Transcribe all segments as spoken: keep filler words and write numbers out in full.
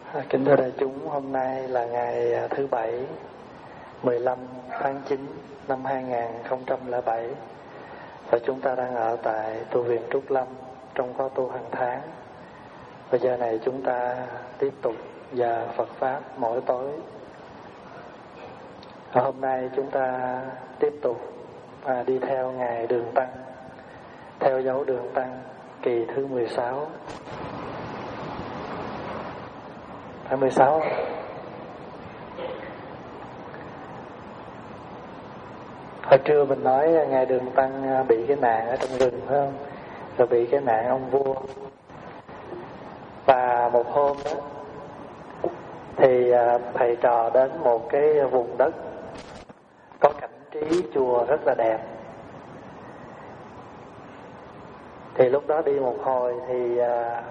À, kính thưa đại chúng, hôm nay là ngày thứ Bảy, mười lăm tháng chín năm hai nghìn không trăm lẻ bảy, và chúng ta đang ở tại tu viện Trúc Lâm trong khóa tu hàng tháng. Bây giờ này chúng ta tiếp tục giờ Phật Pháp mỗi tối. Và hôm nay chúng ta tiếp tục à, đi theo ngày Đường Tăng, theo dấu Đường Tăng kỳ thứ mười sáu. Phải mười sáu. Hồi trưa mình nói ngài Đường Tăng bị cái nạn ở trong rừng phải không? Rồi bị cái nạn ông vua. Và một hôm đó thì thầy trò đến một cái vùng đất có cảnh trí chùa rất là đẹp. Thì lúc đó đi một hồi thì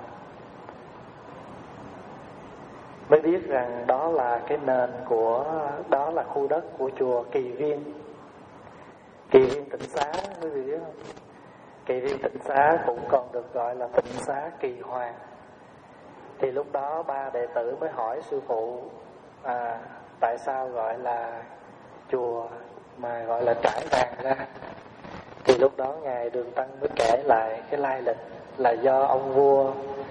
mới biết rằng đó là cái nền của, đó là khu đất của chùa Kỳ Viên. Kỳ Viên Tịnh Xá, quý vị biết không? Kỳ Viên Tịnh Xá cũng còn được gọi là Tịnh Xá Kỳ Hoàng. Thì lúc đó ba đệ tử mới hỏi sư phụ à, tại sao gọi là chùa mà gọi là trải vàng ra. Thì lúc đó ngài Đường Tăng mới kể lại cái lai lịch là do ông vua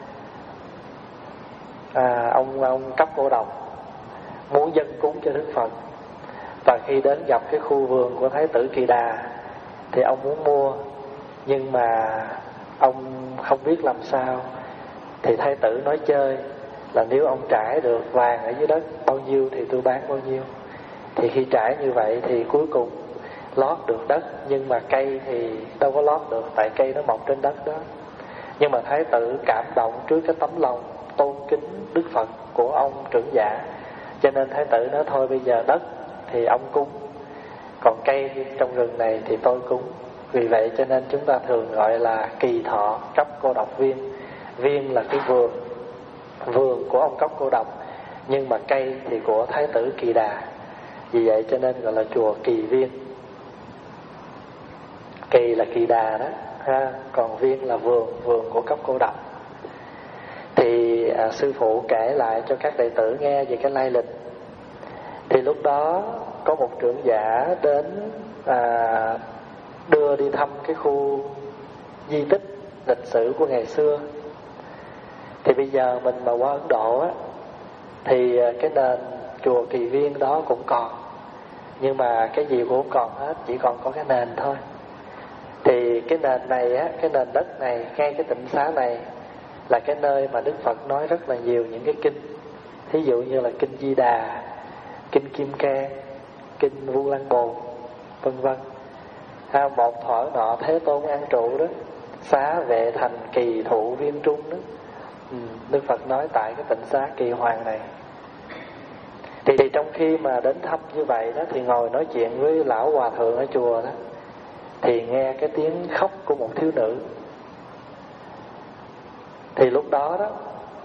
À, ông ông cấp cô độc muốn dâng cúng cho Đức Phật, và khi đến gặp cái khu vườn của Thái tử Kỳ Đà thì ông muốn mua, nhưng mà ông không biết làm sao. Thì Thái tử nói chơi là nếu ông trải được vàng ở dưới đất bao nhiêu thì tôi bán bao nhiêu. Thì khi trải như vậy thì cuối cùng lót được đất, nhưng mà cây thì đâu có lót được, tại cây nó mọc trên đất đó. Nhưng mà Thái tử cảm động trước cái tấm lòng tôn kính Đức Phật của ông trưởng giả, cho nên Thái tử nói thôi bây giờ đất thì ông cúng, còn cây trong rừng này thì tôi cúng. Vì vậy cho nên chúng ta thường gọi là Kỳ Thọ Cấp Cô Độc Viên. Viên là cái vườn, vườn của ông Cấp Cô Độc, nhưng mà cây thì của Thái tử Kỳ Đà. Vì vậy cho nên gọi là chùa Kỳ Viên. Kỳ là Kỳ Đà đó ha, còn viên là vườn, vườn của Cấp Cô Độc. Thì à, sư phụ kể lại cho các đệ tử nghe về cái lai lịch. Thì lúc đó có một trưởng giả đến à, đưa đi thăm cái khu di tích lịch sử của ngày xưa. Thì bây giờ mình mà qua Ấn Độ á, thì cái nền chùa Kỳ Viên đó cũng còn, nhưng mà cái gì cũng không còn hết, chỉ còn có cái nền thôi. Thì cái nền này á, cái nền đất này, ngay cái tịnh xá này là cái nơi mà Đức Phật nói rất là nhiều những cái kinh. Thí dụ như là kinh Di Đà, kinh Kim Cang, kinh Vu Lan Bồn, vân vân. À, một thuở nọ Thế Tôn an trụ đó, xá vệ thành kỳ thụ viên trung đó. Ừ, Đức Phật nói tại cái tịnh xá Kỳ Hoàng này. Thì, thì trong khi mà đến thăm như vậy đó, thì ngồi nói chuyện với lão hòa thượng ở chùa đó, thì nghe cái tiếng khóc của một thiếu nữ. Thì lúc đó đó,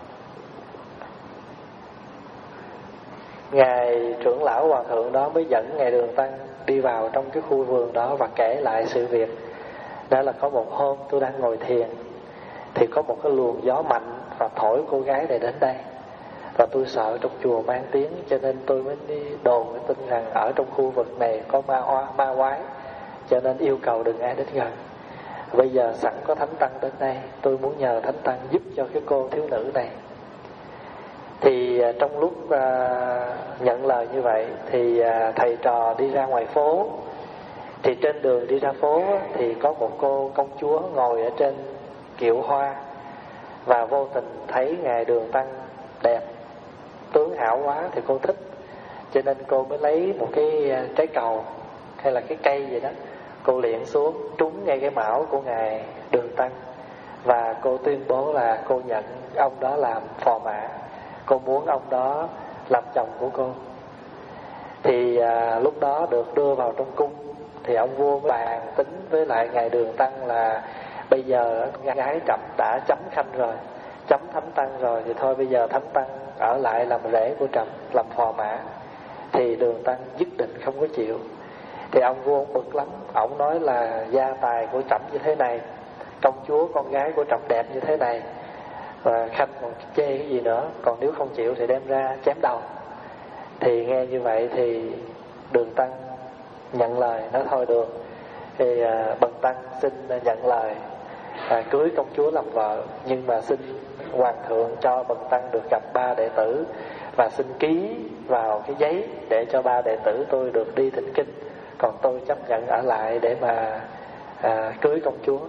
ngài trưởng lão hòa thượng đó mới dẫn ngài Đường Tăng đi vào trong cái khu vườn đó và kể lại sự việc. Đó là có một hôm tôi đang ngồi thiền, thì có một cái luồng gió mạnh và thổi cô gái này đến đây. Và tôi sợ trong chùa mang tiếng, cho nên tôi mới đi đồn cái tin rằng ở trong khu vực này có ma hoa, ma quái, cho nên yêu cầu đừng ai đến gần. Bây giờ sẵn có Thánh Tăng đến đây, tôi muốn nhờ Thánh Tăng giúp cho cái cô thiếu nữ này. Thì trong lúc uh, nhận lời như vậy, thì uh, thầy trò đi ra ngoài phố. Thì trên đường đi ra phố thì có một cô công chúa ngồi ở trên kiệu hoa, và vô tình thấy ngài Đường Tăng đẹp, tướng hảo quá thì cô thích. Cho nên cô mới lấy một cái trái cầu hay là cái cây gì đó, cô liệng xuống trúng ngay cái mão của ngài Đường Tăng, và cô tuyên bố là cô nhận ông đó làm phò mã, cô muốn ông đó làm chồng của cô. Thì à, lúc đó được đưa vào trong cung, thì ông vua mới bàn tính với lại ngài Đường Tăng là bây giờ gái trẫm đã chấm khanh rồi, chấm Thánh Tăng rồi, thì thôi bây giờ Thánh Tăng ở lại làm rể của trẫm, làm phò mã. Thì Đường Tăng nhất định không có chịu. Thì ông vua ông bực lắm, ông nói là gia tài của trẫm như thế này, công chúa con gái của trẫm đẹp như thế này, và khanh còn chê cái gì nữa, còn nếu không chịu thì đem ra chém đầu. Thì nghe như vậy thì Đường Tăng nhận lời, nói thôi được. Thì à, Bần Tăng xin nhận lời à, cưới công chúa làm vợ, nhưng mà xin Hoàng thượng cho Bần Tăng được gặp ba đệ tử, và xin ký vào cái giấy để cho ba đệ tử tôi được đi thỉnh kinh, còn tôi chấp nhận ở lại để mà à, cưới công chúa.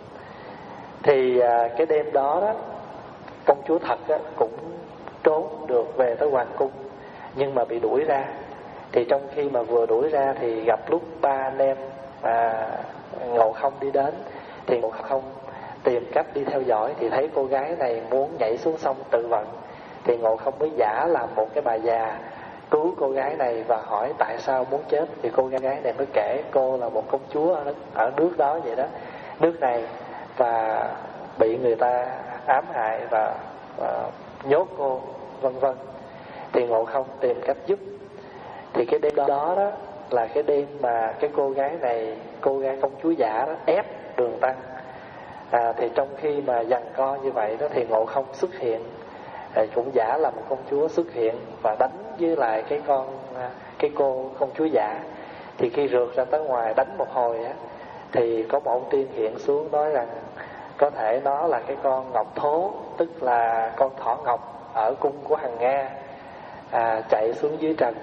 Thì à, cái đêm đó đó, công chúa thật á, cũng trốn được về tới hoàng cung, nhưng mà bị đuổi ra. Thì trong khi mà vừa đuổi ra thì gặp lúc ba anh em à, Ngộ Không đi đến, thì Ngộ Không tìm cách đi theo dõi, thì thấy cô gái này muốn nhảy xuống sông tự vận, thì Ngộ Không mới giả làm một cái bà già cứu cô gái này và hỏi tại sao muốn chết. Thì cô gái này mới kể cô là một công chúa ở, ở nước đó vậy đó, nước này, và bị người ta ám hại và, và nhốt cô, vân vân. Thì Ngộ Không tìm cách giúp. Thì cái đêm đó đó là cái đêm mà cái cô gái này, cô gái công chúa giả đó, ép Đường Tăng. À, thì trong khi mà giằng co như vậy đó, thì Ngộ Không xuất hiện, à, cũng giả là một công chúa xuất hiện và đánh với lại cái con cái cô công chúa giả. Thì khi rượt ra tới ngoài đánh một hồi á, thì có một ông tiên hiện xuống nói rằng có thể nó là cái con ngọc thố, tức là con thỏ ngọc ở cung của Hằng Nga, à, chạy xuống dưới trần.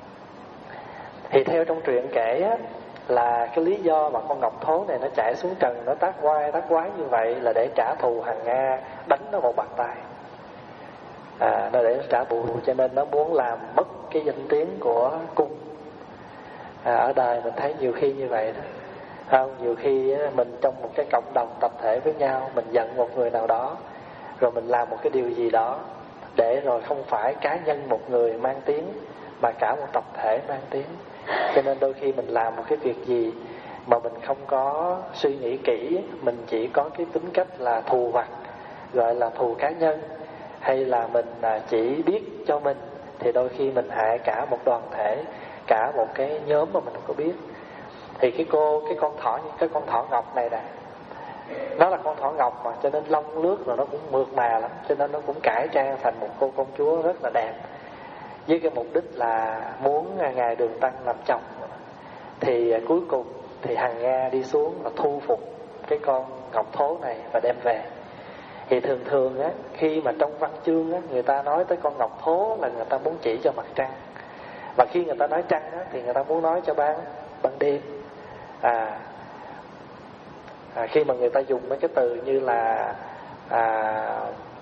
Thì theo trong truyện kể á, là cái lý do mà con ngọc thố này nó chạy xuống trần, nó tác oai tác quái như vậy là để trả thù Hằng Nga đánh nó một bạt tai. À, nó để trả thù, cho nên nó muốn làm mất cái danh tiếng của cung. À, ở đời mình thấy nhiều khi như vậy đó. Không, nhiều khi mình trong một cái cộng đồng tập thể với nhau, mình giận một người nào đó, rồi mình làm một cái điều gì đó, để rồi không phải cá nhân một người mang tiếng, mà cả một tập thể mang tiếng. Cho nên đôi khi mình làm một cái việc gì mà mình không có suy nghĩ kỹ, mình chỉ có cái tính cách là thù vặt, gọi là thù cá nhân, hay là mình chỉ biết cho mình, thì đôi khi mình hại cả một đoàn thể, cả một cái nhóm mà mình không có biết. Thì cái cô, cái con thỏ, cái con thỏ ngọc này nè, nó là con thỏ ngọc mà, cho nên lông lướt rồi nó cũng mượt mà lắm, cho nên nó cũng cải trang thành một cô công chúa rất là đẹp, với cái mục đích là muốn ngài Đường Tăng làm chồng. Thì cuối cùng thì Hằng Nga đi xuống và thu phục cái con ngọc thố này và đem về. Thì thường thường á, khi mà trong văn chương á, người ta nói tới con ngọc thố là người ta muốn chỉ cho mặt trăng, và khi người ta nói trăng á, thì người ta muốn nói cho ban ban đêm. À, à, khi mà người ta dùng mấy cái từ như là à,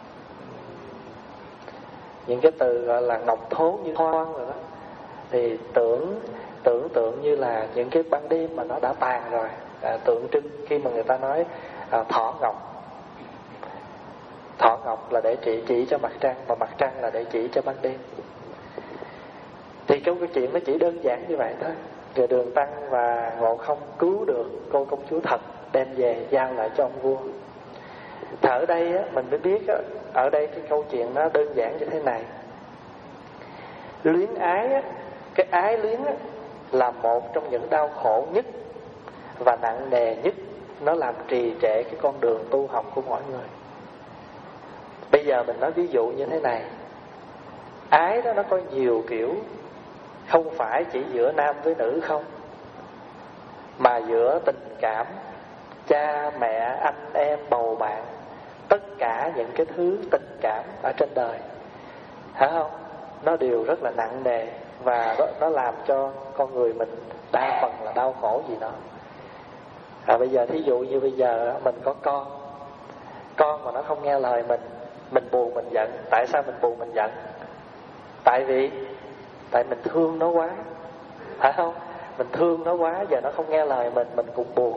những cái từ gọi là ngọc thố như hoang rồi đó, thì tưởng tưởng tượng như là những cái ban đêm mà nó đã tàn rồi, à, tượng trưng khi mà người ta nói à, thỏ ngọc. Thỏ ngọc là để chỉ chỉ cho mặt trăng, và mặt trăng là để chỉ cho ban đêm. Thì câu cái chuyện nó chỉ đơn giản như vậy thôi. Rồi Đường Tăng và Ngộ Không cứu được cô công chúa thật, đem về giao lại cho ông vua. Thì ở đây á, mình mới biết á, ở đây cái câu chuyện nó đơn giản như thế này. Luyến ái á, cái ái luyến á, là một trong những đau khổ nhất và nặng nề nhất. Nó làm trì trệ cái con đường tu học của mỗi người. Bây giờ mình nói ví dụ như thế này. Ái đó nó có nhiều kiểu, không phải chỉ giữa nam với nữ không, mà giữa tình cảm, cha, mẹ, anh, em, bầu bạn, tất cả những cái thứ tình cảm ở trên đời, phải không? Nó đều rất là nặng nề, và nó, nó làm cho con người mình đa phần là đau khổ gì đó. À, bây giờ thí dụ như bây giờ mình có con, con mà nó không nghe lời mình, mình buồn mình giận. Tại sao mình buồn mình giận? Tại vì tại mình thương nó quá, phải không? Mình thương nó quá, giờ nó không nghe lời mình, mình cũng buồn.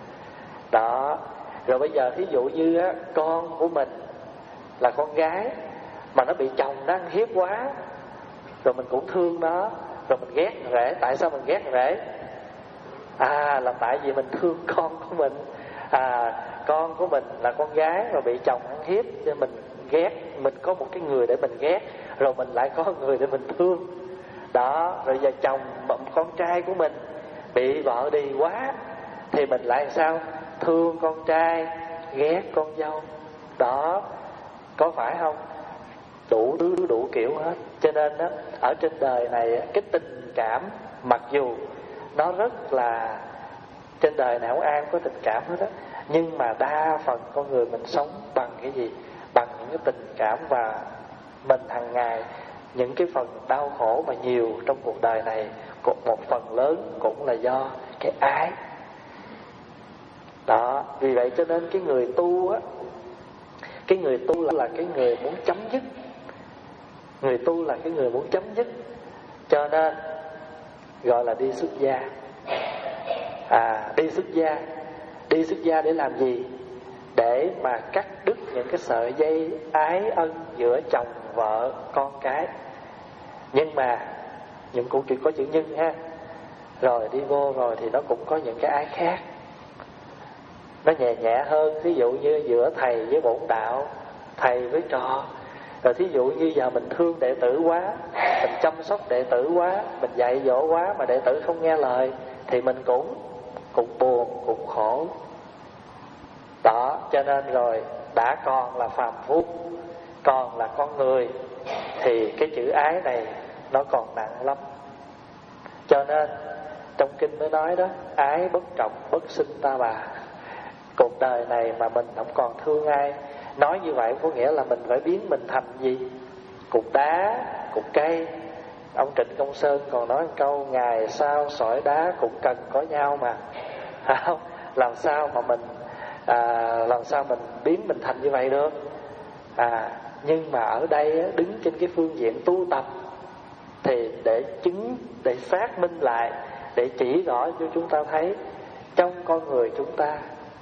Đó. Rồi bây giờ thí dụ như á, con của mình là con gái mà nó bị chồng nó ăn hiếp quá, rồi mình cũng thương nó, rồi mình ghét rể. Tại sao mình ghét rể? À, là tại vì mình thương con của mình. À, con của mình là con gái mà bị chồng ăn hiếp, cho mình ghét. Mình có một cái người để mình ghét, rồi mình lại có người để mình thương. Đó. Rồi giờ chồng, con trai của mình bị vợ đi quá, thì mình lại sao? Thương con trai, ghét con dâu. Đó. có phải không? Đủ đủ đủ kiểu hết. Cho nên đó, ở trên đời này cái tình cảm mặc dù nó rất là, trên đời nào ai cũng có tình cảm hết á, nhưng mà đa phần con người mình sống bằng cái gì? Bằng những cái tình cảm. Và mình hàng ngày những cái phần đau khổ mà nhiều trong cuộc đời này, một phần lớn cũng là do cái ái đó. Vì vậy cho nên cái người tu á, cái người tu là, là cái người muốn chấm dứt. Người tu là cái người muốn chấm dứt. Cho nên gọi là đi xuất gia. À, đi xuất gia. Đi xuất gia để làm gì? Để mà cắt đứt những cái sợi dây ái ân giữa chồng, vợ, con cái. Nhưng mà những cũng chỉ có chữ nhưng ha. Rồi đi vô rồi thì nó cũng có những cái ái khác, nó nhẹ nhẹ hơn. Ví dụ như giữa thầy với bổn đạo, thầy với trò. Rồi thí dụ như giờ mình thương đệ tử quá, mình chăm sóc đệ tử quá, mình dạy dỗ quá mà đệ tử không nghe lời, thì mình cũng cũng buồn, cũng khổ. Đó, cho nên rồi đã còn là phàm phu, còn là con người, thì cái chữ ái này nó còn nặng lắm. Cho nên trong kinh mới nói đó, ái bất trọng bất sinh ta bà. Cuộc đời này mà mình không còn thương ai, nói như vậy có nghĩa là mình phải biến mình thành gì? Cục đá, cục cây. Ông Trịnh Công Sơn còn nói một câu: ngày sau sỏi đá cũng cần có nhau mà. Không? Làm sao mà mình à, làm sao mình biến mình thành như vậy được? À, nhưng mà ở đây đứng trên cái phương diện tu tập thì để chứng, để xác minh lại, để chỉ rõ cho chúng ta thấy trong con người chúng ta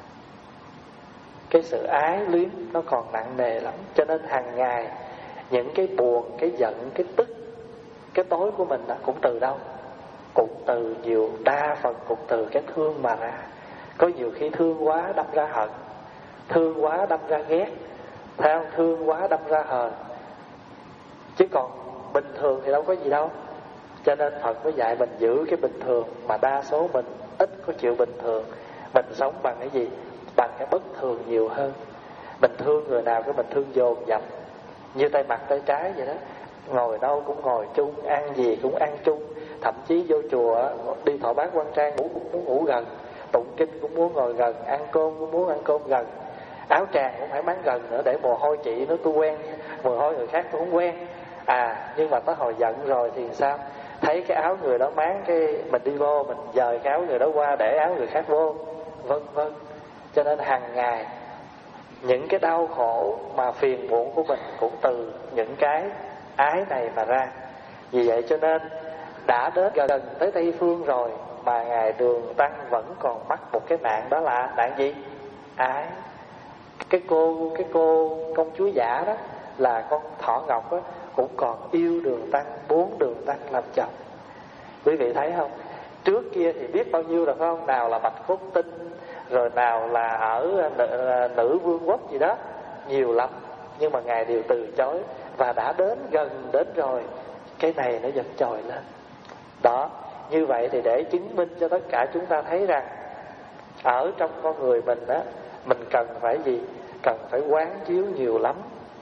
cái sự ái luyến nó còn nặng nề lắm. Cho nên hàng ngày những cái buồn, cái giận, cái tức, cái tối của mình cũng từ đâu? Cũng từ nhiều, đa phần cũng từ cái thương mà ra. Có nhiều khi thương quá đâm ra hận, thương quá đâm ra ghét, theo thương quá đâm ra hờn. Chứ còn bình thường thì đâu có gì đâu. Cho nên Phật mới dạy mình giữ cái bình thường. Mà đa số mình ít có chịu bình thường. Mình sống bằng cái gì? Bằng cái bất thường nhiều hơn. Mình thương người nào cái mình thương dồn dập, như tay mặt tay trái vậy đó. Ngồi đâu cũng ngồi chung, ăn gì cũng ăn chung. Thậm chí vô chùa đi thọ bát quan trang ngủ cũng muốn ngủ gần, tụng kinh cũng muốn ngồi gần, ăn cơm cũng muốn ăn cơm gần, áo tràng cũng phải máng gần nữa, để mồ hôi chị nó tôi quen, mồ hôi người khác tôi không quen. À, nhưng mà tới hồi giận rồi thì sao? Thấy cái áo người đó máng, cái mình đi vô, mình dời cái áo người đó qua để áo người khác vô, vân vân. Cho nên hàng ngày những cái đau khổ mà phiền muộn của mình cũng từ những cái ái này mà ra. Vì vậy cho nên đã đến gần tới Tây Phương rồi mà Ngài Đường Tăng vẫn còn mắc một cái nạn, đó là nạn gì? Ái. Cái cô cái cô công chúa giả đó, là con Thỏ Ngọc đó, cũng còn yêu Đường Tăng, muốn Đường Tăng làm chồng. Quý vị thấy không? Trước kia thì biết bao nhiêu rồi phải không? Nào là Bạch Cốt Tinh, rồi nào là ở Nữ Vương Quốc gì đó, nhiều lắm. Nhưng mà Ngài đều từ chối. Và đã đến gần đến rồi, cái này nó vẫn trồi lên. Đó, như vậy thì để chứng minh cho tất cả chúng ta thấy rằng ở trong con người mình á, mình cần phải gì? Cần phải quán chiếu nhiều lắm.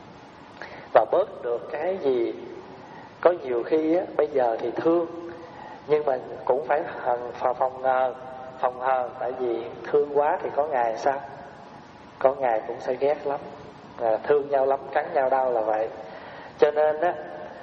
Và bớt được cái gì? Có nhiều khi á, bây giờ thì thương, nhưng mà cũng phải phòng ngờ, phòng hờ. Tại vì thương quá thì có ngày sao? Có ngày cũng sẽ ghét lắm. À, thương nhau lắm, cắn nhau đau là vậy. Cho nên á,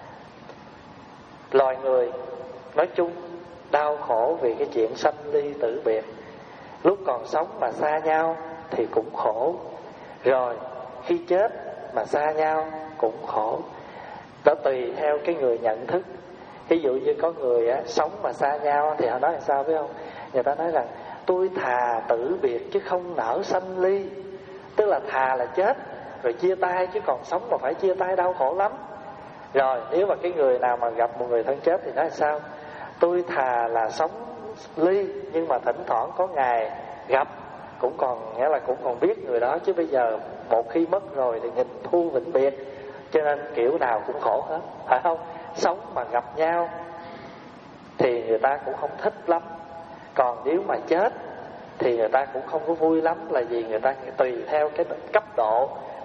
loài người nói chung đau khổ vì cái chuyện sanh ly tử biệt. Lúc còn sống mà xa nhau thì cũng khổ, rồi khi chết mà xa nhau cũng khổ. Đó tùy theo cái người nhận thức. Ví dụ như có người á, sống mà xa nhau thì họ nói là sao biết không? Người ta nói rằng tôi thà tử biệt chứ không nỡ sanh ly. Tức là thà là chết rồi chia tay, chứ còn sống mà phải chia tay đau khổ lắm. Rồi nếu mà cái người nào mà gặp một người thân chết thì nói là sao? Tôi thà là sống ly, nhưng mà thỉnh thoảng có ngày gặp, cũng còn nghĩa là cũng còn biết người đó. Chứ bây giờ một khi mất rồi thì nghìn thu vĩnh biệt. Cho nên kiểu nào cũng khổ hết, phải không? Sống mà gặp nhau thì người ta cũng không thích lắm. Còn nếu mà chết thì người ta cũng không có vui lắm. Là vì người ta tùy theo cái cấp độ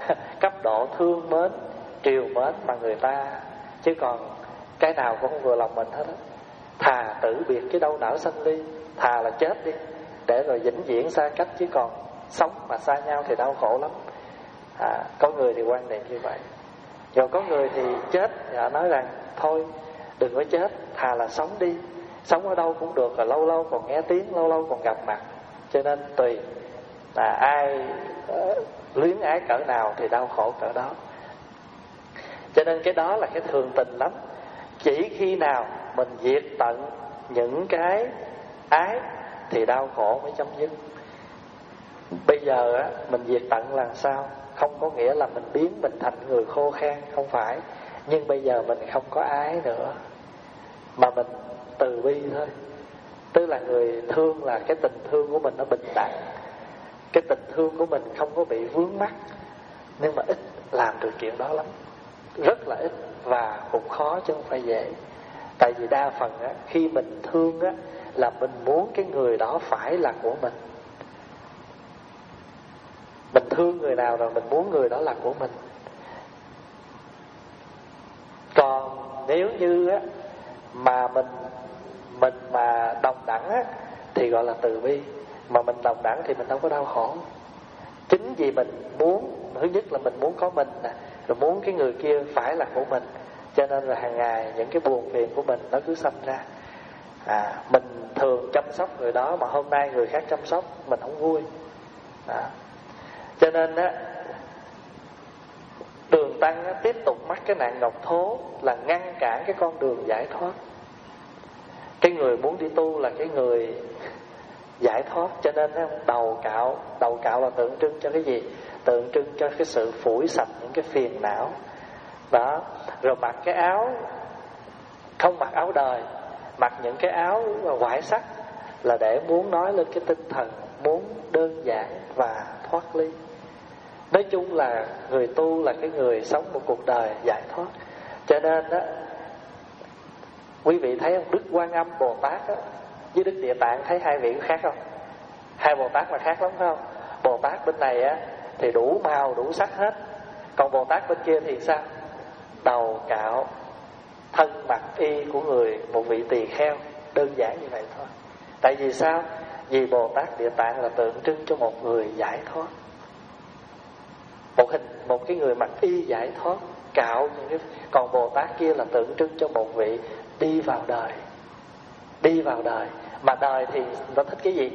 cấp độ thương mến, triều mến mà người ta, chứ còn cái nào cũng không vừa lòng mình hết á. Thà tử biệt chứ đâu nỡ sanh ly, thà là chết đi để rồi vĩnh viễn xa cách, chứ còn sống mà xa nhau thì đau khổ lắm. À, có người thì quan niệm như vậy, rồi có người thì chết, họ nói rằng thôi đừng có chết, thà là sống đi, sống ở đâu cũng được, rồi lâu lâu còn nghe tiếng, lâu lâu còn gặp mặt. Cho nên tùy là ai uh, luyến ái cỡ nào thì đau khổ cỡ đó. Cho nên cái đó là cái thường tình lắm. Chỉ khi nào mình diệt tận những cái ái thì đau khổ mới chấm dứt. Bây giờ á, mình diệt tận là sao? Không có nghĩa là mình biến mình thành người khô khan, không phải. Nhưng bây giờ mình không có ái nữa, mà mình từ bi thôi. Tức là người thương là cái tình thương của mình nó bình đẳng, cái tình thương của mình không có bị vướng mắc. Nhưng mà ít làm được chuyện đó lắm, rất là ít, và cũng khó chứ không phải dễ. Tại vì đa phần á, khi mình thương á, là mình muốn cái người đó phải là của mình. Mình thương người nào rồi mình muốn người đó là của mình. Còn nếu như á, mà mình mình mà đồng đẳng á, thì gọi là từ bi. Mà mình đồng đẳng thì mình đâu có đau khổ. Chính vì mình muốn, thứ nhất là mình muốn có mình nè, rồi muốn cái người kia phải là của mình, cho nên là hàng ngày những cái buồn phiền của mình nó cứ sanh ra. à, Mình thường chăm sóc người đó, mà hôm nay người khác chăm sóc mình không vui. à, Cho nên á, Đường Tăng á, tiếp tục mắc cái nạn ngọc thố là ngăn cản cái con đường giải thoát. Cái người muốn đi tu là cái người giải thoát. Cho nên á, đầu cạo Đầu cạo là tượng trưng cho cái gì? Tượng trưng cho cái sự phủi sạch những cái phiền não đó. Rồi mặc cái áo, không mặc áo đời, mặc những cái áo ngoại sắc, là để muốn nói lên cái tinh thần muốn đơn giản và thoát ly. Nói chung là người tu là cái người sống một cuộc đời giải thoát. Cho nên á, quý vị thấy không, Đức Quan Âm Bồ Tát á, với Đức Địa Tạng thấy hai vị có khác không? Hai Bồ Tát là khác lắm phải không? Bồ Tát bên này á thì đủ màu đủ sắc hết, còn Bồ Tát bên kia thì sao? Đầu cạo, thân mặc y của người một vị tỳ kheo, đơn giản như vậy thôi. Tại vì sao? Vì Bồ Tát Địa Tạng là tượng trưng cho một người giải thoát, một hình một cái người mặc y giải thoát, cạo những cái. Còn Bồ Tát kia là tượng trưng cho một vị đi vào đời. Đi vào đời. Mà đời thì người ta thích cái gì?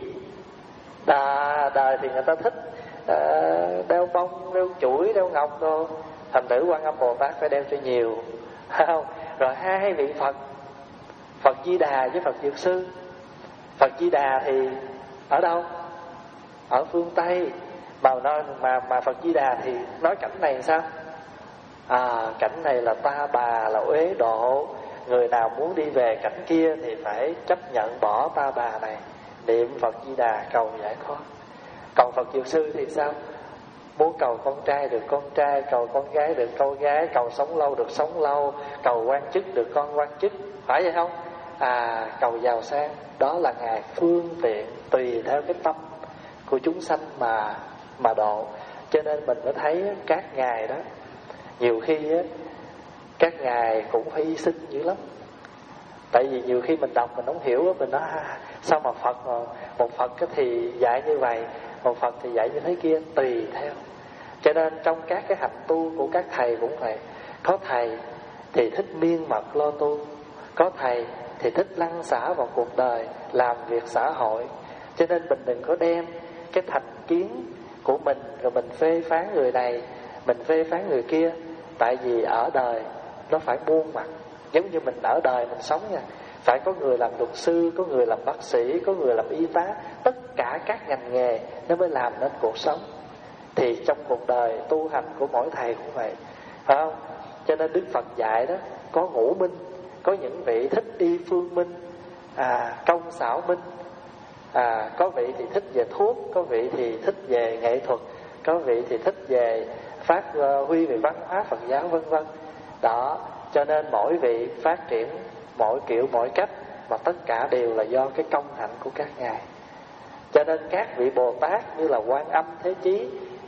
Đà, đời thì người ta thích uh, đeo bông, đeo chuỗi, đeo ngọc thôi. Thành thử Quan Âm Bồ Tát phải đeo cho nhiều, không? Rồi hai vị Phật, Phật Di Đà với Phật Dược Sư. Phật Di Đà thì ở đâu? Ở phương Tây. Mà, nói, mà, mà Phật Di Đà thì nói cảnh này sao? À, cảnh này là ta bà, là uế độ. Người nào muốn đi về cảnh kia thì phải chấp nhận bỏ ta bà này, niệm Phật Di Đà cầu giải thoát. Còn Phật Dược Sư thì sao? Muốn cầu con trai được con trai, cầu con gái được con gái, cầu sống lâu được sống lâu, cầu quan chức được con quan chức. Phải vậy không? À, cầu giàu sang. Đó là Ngài phương tiện tùy theo cái tâm của chúng sanh mà mà độ. Cho nên mình mới thấy các ngài đó, nhiều khi á, các ngài cũng phải hy sinh dữ lắm. Tại vì nhiều khi mình đọc mình không hiểu, mình nói à, sao mà Phật mà một Phật thì dạy như vậy, một Phật thì dạy như thế kia, tùy theo. Cho nên trong các cái hành tu của các thầy cũng vậy. Có thầy thì thích miên mật lo tu, có thầy thì thích lăn xả vào cuộc đời, làm việc xã hội. Cho nên mình đừng có đem cái thành kiến của mình rồi mình phê phán người này, mình phê phán người kia. Tại vì ở đời nó phải muôn mặt. Giống như mình ở đời mình sống nha, phải có người làm luật sư, có người làm bác sĩ, có người làm y tá. Tất cả các ngành nghề nó mới làm nên cuộc sống. Thì trong cuộc đời tu hành của mỗi thầy cũng vậy, phải không? Cho nên Đức Phật dạy đó, có ngũ minh, có những vị thích y phương minh, à, công xảo minh, à, có vị thì thích về thuốc, có vị thì thích về nghệ thuật, có vị thì thích về phát uh, huy về văn hóa Phật giáo, vân vân. Đó, cho nên mỗi vị phát triển mỗi kiểu mỗi cách, mà tất cả đều là do cái công hạnh của các ngài. Cho nên các vị Bồ Tát như là Quan Âm Thế Chí,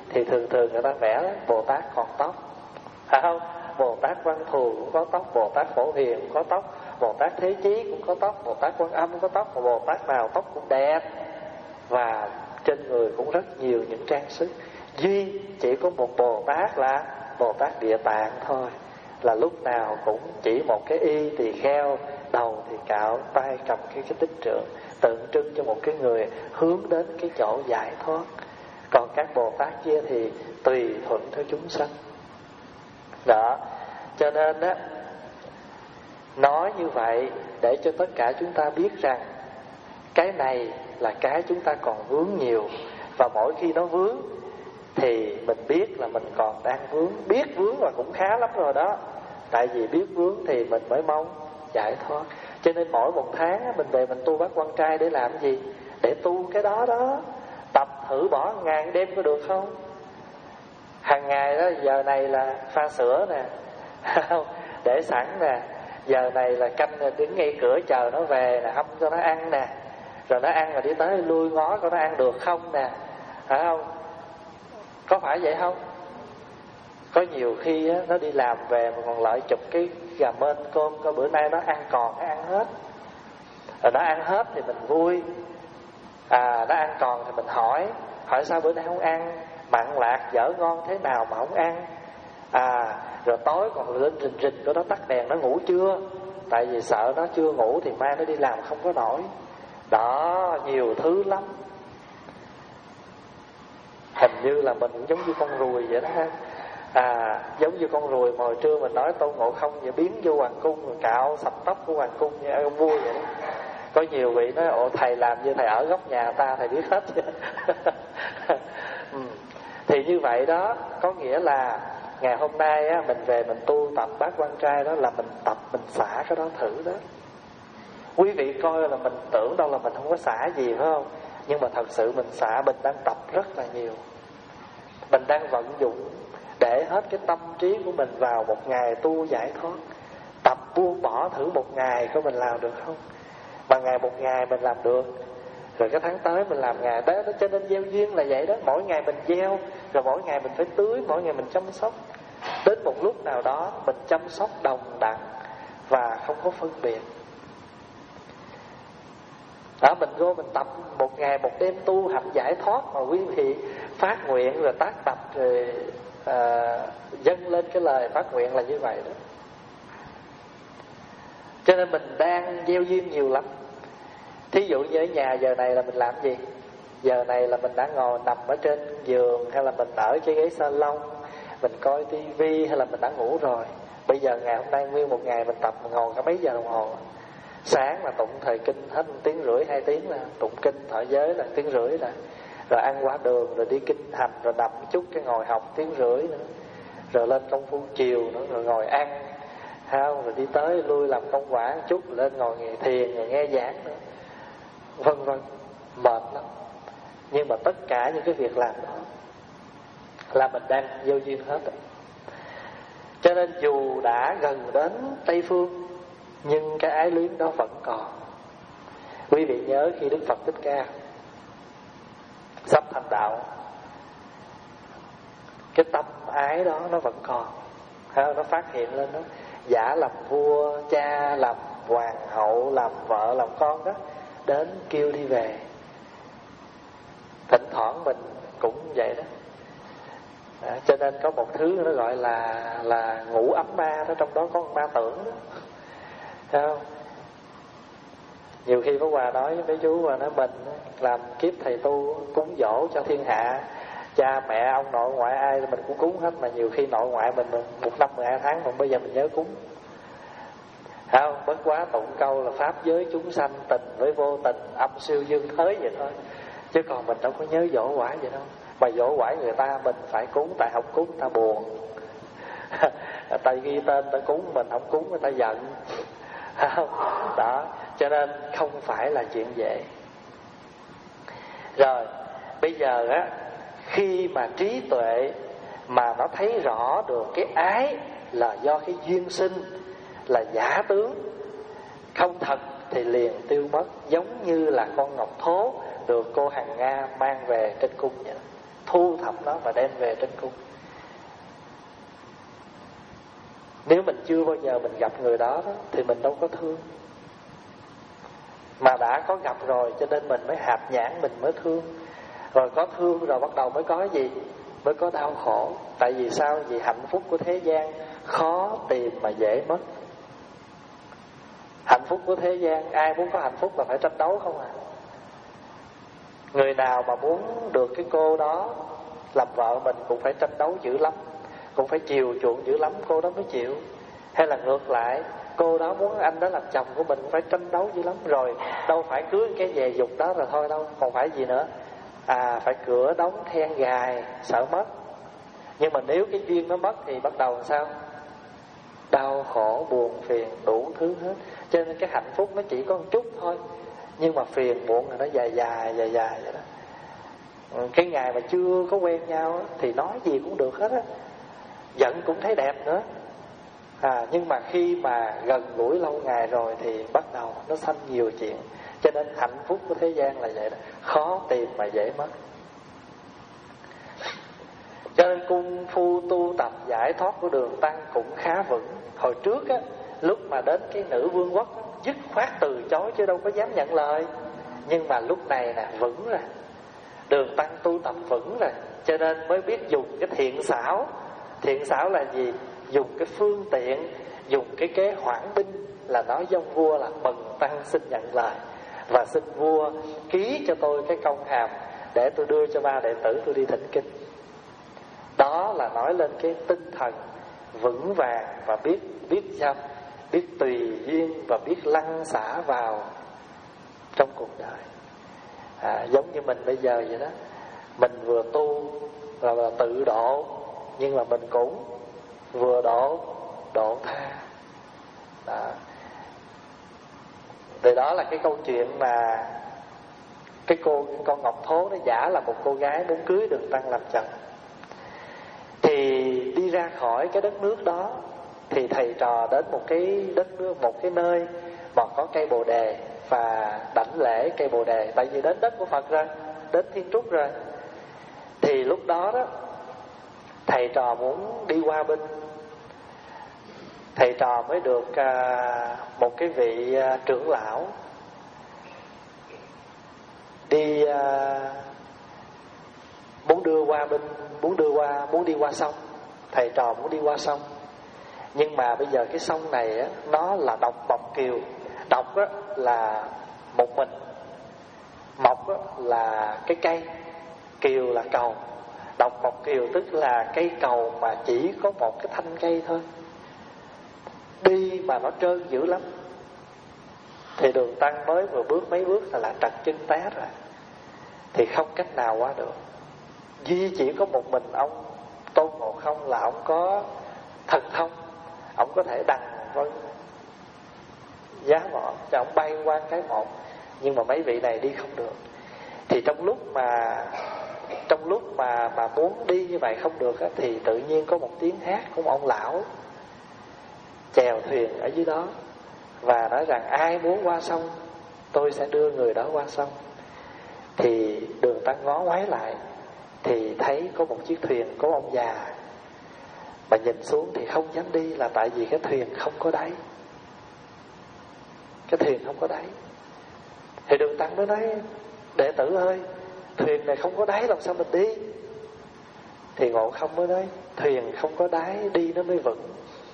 thì thường thường người ta vẽ Bồ Tát còn tóc, phải không? Bồ Tát Văn Thù cũng có tóc, Bồ Tát Phổ Hiền cũng có tóc, Bồ Tát Thế Chí cũng có tóc, Bồ Tát Quan Âm cũng có tóc, mà Bồ Tát nào tóc cũng đẹp, và trên người cũng rất nhiều những trang sức. Duy chỉ có một Bồ Tát là Bồ Tát Địa Tạng thôi, là lúc nào cũng chỉ một cái y tỳ kheo, đầu thì cạo, tay cầm cái cái tích trượng, tượng trưng cho một cái người hướng đến cái chỗ giải thoát. Còn các Bồ Tát kia thì tùy thuận theo chúng sanh. Đó, cho nên á, nói như vậy để cho tất cả chúng ta biết rằng cái này là cái chúng ta còn vướng nhiều. Và mỗi khi nó vướng thì mình biết là mình còn đang vướng. Biết vướng là cũng khá lắm rồi đó. Tại vì biết vướng thì mình mới mong giải thoát. Cho nên mỗi một tháng mình về mình tu Bát Quan Trai để làm gì? Để tu cái đó đó. Tập thử bỏ ngày đêm có được không? Hàng ngày đó, giờ này là pha sữa nè, để sẵn nè. Giờ này là canh đứng ngay cửa chờ nó về nè, hâm cho nó ăn nè. Rồi nó ăn rồi đi tới lui ngó coi nó ăn được không nè, phải không? Có phải vậy không? Có nhiều khi á, nó đi làm về mà còn lại chụp cái gà mên cơm coi bữa nay nó ăn còn hay ăn hết. Rồi nó ăn hết thì mình vui. À, nó ăn còn thì mình hỏi, hỏi sao bữa nay không ăn, mặn lạc dở ngon thế nào mà không ăn. À, rồi tối còn lên rình rình của nó tắt đèn, nó ngủ chưa? Tại vì sợ nó chưa ngủ thì mai nó đi làm không có nổi. Đó, nhiều thứ lắm. Hình như là mình cũng giống như con ruồi vậy đó ha. À, giống như con ruồi mà hồi trưa mình nói Tôn Ngộ Không vậy, biến vô hoàng cung rồi cạo sạch tóc của hoàng cung như ông vua vậy đó. Có nhiều vị nói ồ thầy làm như thầy ở góc nhà ta thầy biết hết. Ừ. Thì như vậy đó, có nghĩa là ngày hôm nay á, mình về mình tu tập Bát Quan Trai đó là mình tập mình xả cái đó thử đó. Quý vị coi là mình tưởng đâu là mình không có xả gì phải không? Nhưng mà thật sự mình xả, mình đang tập rất là nhiều. Mình đang vận dụng để hết cái tâm trí của mình vào một ngày tu giải thoát. Tập buông bỏ thử một ngày coi mình làm được không? Mà ngày một ngày mình làm được, rồi cái tháng tới mình làm ngày đó. Cho nên gieo duyên là vậy đó. Mỗi ngày mình gieo, rồi mỗi ngày mình phải tưới, mỗi ngày mình chăm sóc. Đến một lúc nào đó mình chăm sóc đồng đẳng và không có phân biệt. Đó, mình vô mình tập một ngày một đêm tu hành giải thoát mà quý vị phát nguyện rồi tác tập rồi à, dâng lên cái lời phát nguyện là như vậy đó. Cho nên mình đang gieo duyên nhiều lắm. Thí dụ như ở nhà giờ này là mình làm gì? Giờ này là mình đã ngồi nằm ở trên giường, hay là mình ở trên ghế salon, mình coi tivi, hay là mình đã ngủ rồi. Bây giờ ngày hôm nay nguyên một ngày mình tập mình ngồi cả mấy giờ đồng hồ. Sáng là tụng thời kinh hết một tiếng rưỡi, hai tiếng là tụng kinh thọ giới là tiếng rưỡi là. Rồi ăn qua đường, rồi đi kinh hành, rồi nằm chút cái ngồi học tiếng rưỡi nữa. Rồi lên công phu chiều nữa, rồi ngồi ăn, không? Rồi đi tới lui làm công quả một chút, rồi lên ngồi nghe thiền, rồi nghe giảng nữa. Vân vân, mệt lắm. Nhưng mà tất cả những cái việc làm đó là mình đang gieo duyên hết đó. Cho nên dù đã gần đến Tây Phương, nhưng cái ái luyến đó vẫn còn. Quý vị nhớ khi Đức Phật Thích Ca sắp thành đạo, cái tâm ái đó nó vẫn còn, nó phát hiện lên đó. Giả làm vua, cha làm hoàng hậu, làm vợ, làm con đó, đến kêu đi về. Thỉnh thoảng mình cũng vậy đó. À, cho nên có một thứ nó gọi là là ngũ ấm ma đó, trong đó có một ma tưởng đó. Thấy không? Nhiều khi có Hòa nói với mấy chú mà nói mình làm kiếp thầy tu cúng dỗ cho thiên hạ, cha mẹ ông nội ngoại ai mình cũng cúng hết, mà nhiều khi nội ngoại mình một năm mười hai tháng mà bây giờ mình nhớ cúng. Thấy không? Bất quá tụng câu là pháp giới chúng sanh tình với vô tình, âm siêu dương thới vậy thôi, chứ còn mình đâu có nhớ dỗ quả vậy đâu. Mà dỗ quả người ta mình phải cúng, tại không cúng người ta buồn. Ta ghi tên ta cúng, mình không cúng người ta giận. Đó, cho nên không phải là chuyện dễ. Rồi bây giờ á, khi mà trí tuệ mà nó thấy rõ được cái ái là do cái duyên sinh, là giả tướng, không thật thì liền tiêu mất. Giống như là con ngọc thố được cô Hằng Nga mang về trên cung vậy. thu thập nó và đem về trên cung. Nếu mình chưa bao giờ mình gặp người đó, đó thì mình đâu có thương. Mà đã có gặp rồi cho nên mình mới hạp nhãn, mình mới thương. Rồi có thương rồi bắt đầu mới có gì? Mới có đau khổ. Tại vì sao? Vì hạnh phúc của thế gian khó tìm mà dễ mất. Hạnh phúc của thế gian, ai muốn có hạnh phúc là phải tranh đấu không à? Người nào mà muốn được cái cô đó làm vợ mình cũng phải tranh đấu dữ lắm, cũng phải chiều chuộng dữ lắm cô đó mới chịu. Hay là ngược lại, cô đó muốn anh đó làm chồng của mình cũng phải tranh đấu dữ lắm. Rồi đâu phải cưới cái về dục đó rồi thôi đâu, còn phải gì nữa? À, phải cửa đóng then gài, sợ mất. Nhưng mà nếu cái duyên nó mất thì bắt đầu làm sao? Đau khổ, buồn, phiền, đủ thứ hết. Cho nên cái hạnh phúc nó chỉ có một chút thôi, nhưng mà phiền muộn là nó dài dài dài dài vậy đó. Cái ngày mà chưa có quen nhau thì nói gì cũng được hết á, giận cũng thấy đẹp nữa. À, nhưng mà khi mà gần gũi lâu ngày rồi thì bắt đầu nó sanh nhiều chuyện. Cho nên hạnh phúc của thế gian là vậy đó, khó tìm mà dễ mất. Cho nên công phu tu tập giải thoát của Đường Tăng cũng khá vững. Hồi trước á, lúc mà đến cái nữ vương quốc á, dứt khoát từ chối chứ đâu có dám nhận lời. Nhưng mà lúc này nè, vững rồi. Đường Tăng tu tập vững rồi, cho nên mới biết dùng cái thiện xảo. Thiện xảo là gì? Dùng cái phương tiện, dùng cái kế hoãn binh, là nói với ông vua là bần tăng xin nhận lời, và xin vua ký cho tôi cái công hàm để tôi đưa cho ba đệ tử tôi đi thỉnh kinh. Đó là nói lên cái tinh thần vững vàng và biết biết sao, biết tùy duyên và biết lăn xả vào trong cuộc đời. À, giống như mình bây giờ vậy đó, mình vừa tu là, là tự độ, nhưng mà mình cũng vừa độ độ tha. Đó. Từ đó là cái câu chuyện mà cái cô con Ngọc Thố nó giả là một cô gái muốn cưới Đường Tăng làm chồng. Thì đi ra khỏi cái đất nước đó thì thầy trò đến một cái đất nước, một cái nơi mà có cây bồ đề và đảnh lễ cây bồ đề. Tại vì đến đất của Phật rồi, đến Thiên Trúc rồi. Thì lúc đó đó thầy trò muốn đi qua bên, thầy trò mới được à, một cái vị à, trưởng lão đi à, muốn đưa qua bên, muốn đưa qua, muốn đi qua sông. Thầy trò muốn đi qua sông, nhưng mà bây giờ cái sông này á, nó là độc mộc kiều. Độc á, là một mình, mộc á, là cái cây, kiều là cầu. Độc mộc kiều tức là cây cầu mà chỉ có một cái thanh cây thôi, đi mà nó trơn dữ lắm. Thì Đường Tăng mới vừa bước mấy bước là, là trật chân té rồi, thì không cách nào qua được. Duy chỉ có một mình ông Tôn Ngộ Không là ông có thần thông, ông có thể đằng vân giá mọn cho ông bay qua cái một. Nhưng mà mấy vị này đi không được. Thì trong lúc mà trong lúc mà mà muốn đi như vậy không được á, thì tự nhiên có một tiếng hát của một ông lão chèo thuyền ở dưới đó và nói rằng ai muốn qua sông tôi sẽ đưa người đó qua sông. Thì Đường Tăng ngó ngoái lại thì thấy có một chiếc thuyền có ông già, mà nhìn xuống thì không dám đi là tại vì cái thuyền không có đáy. Cái thuyền không có đáy. Thì Đường Tăng mới nói đệ tử ơi, thuyền này không có đáy làm sao mình đi? Thì Ngộ Không mới nói thuyền không có đáy đi nó mới vững.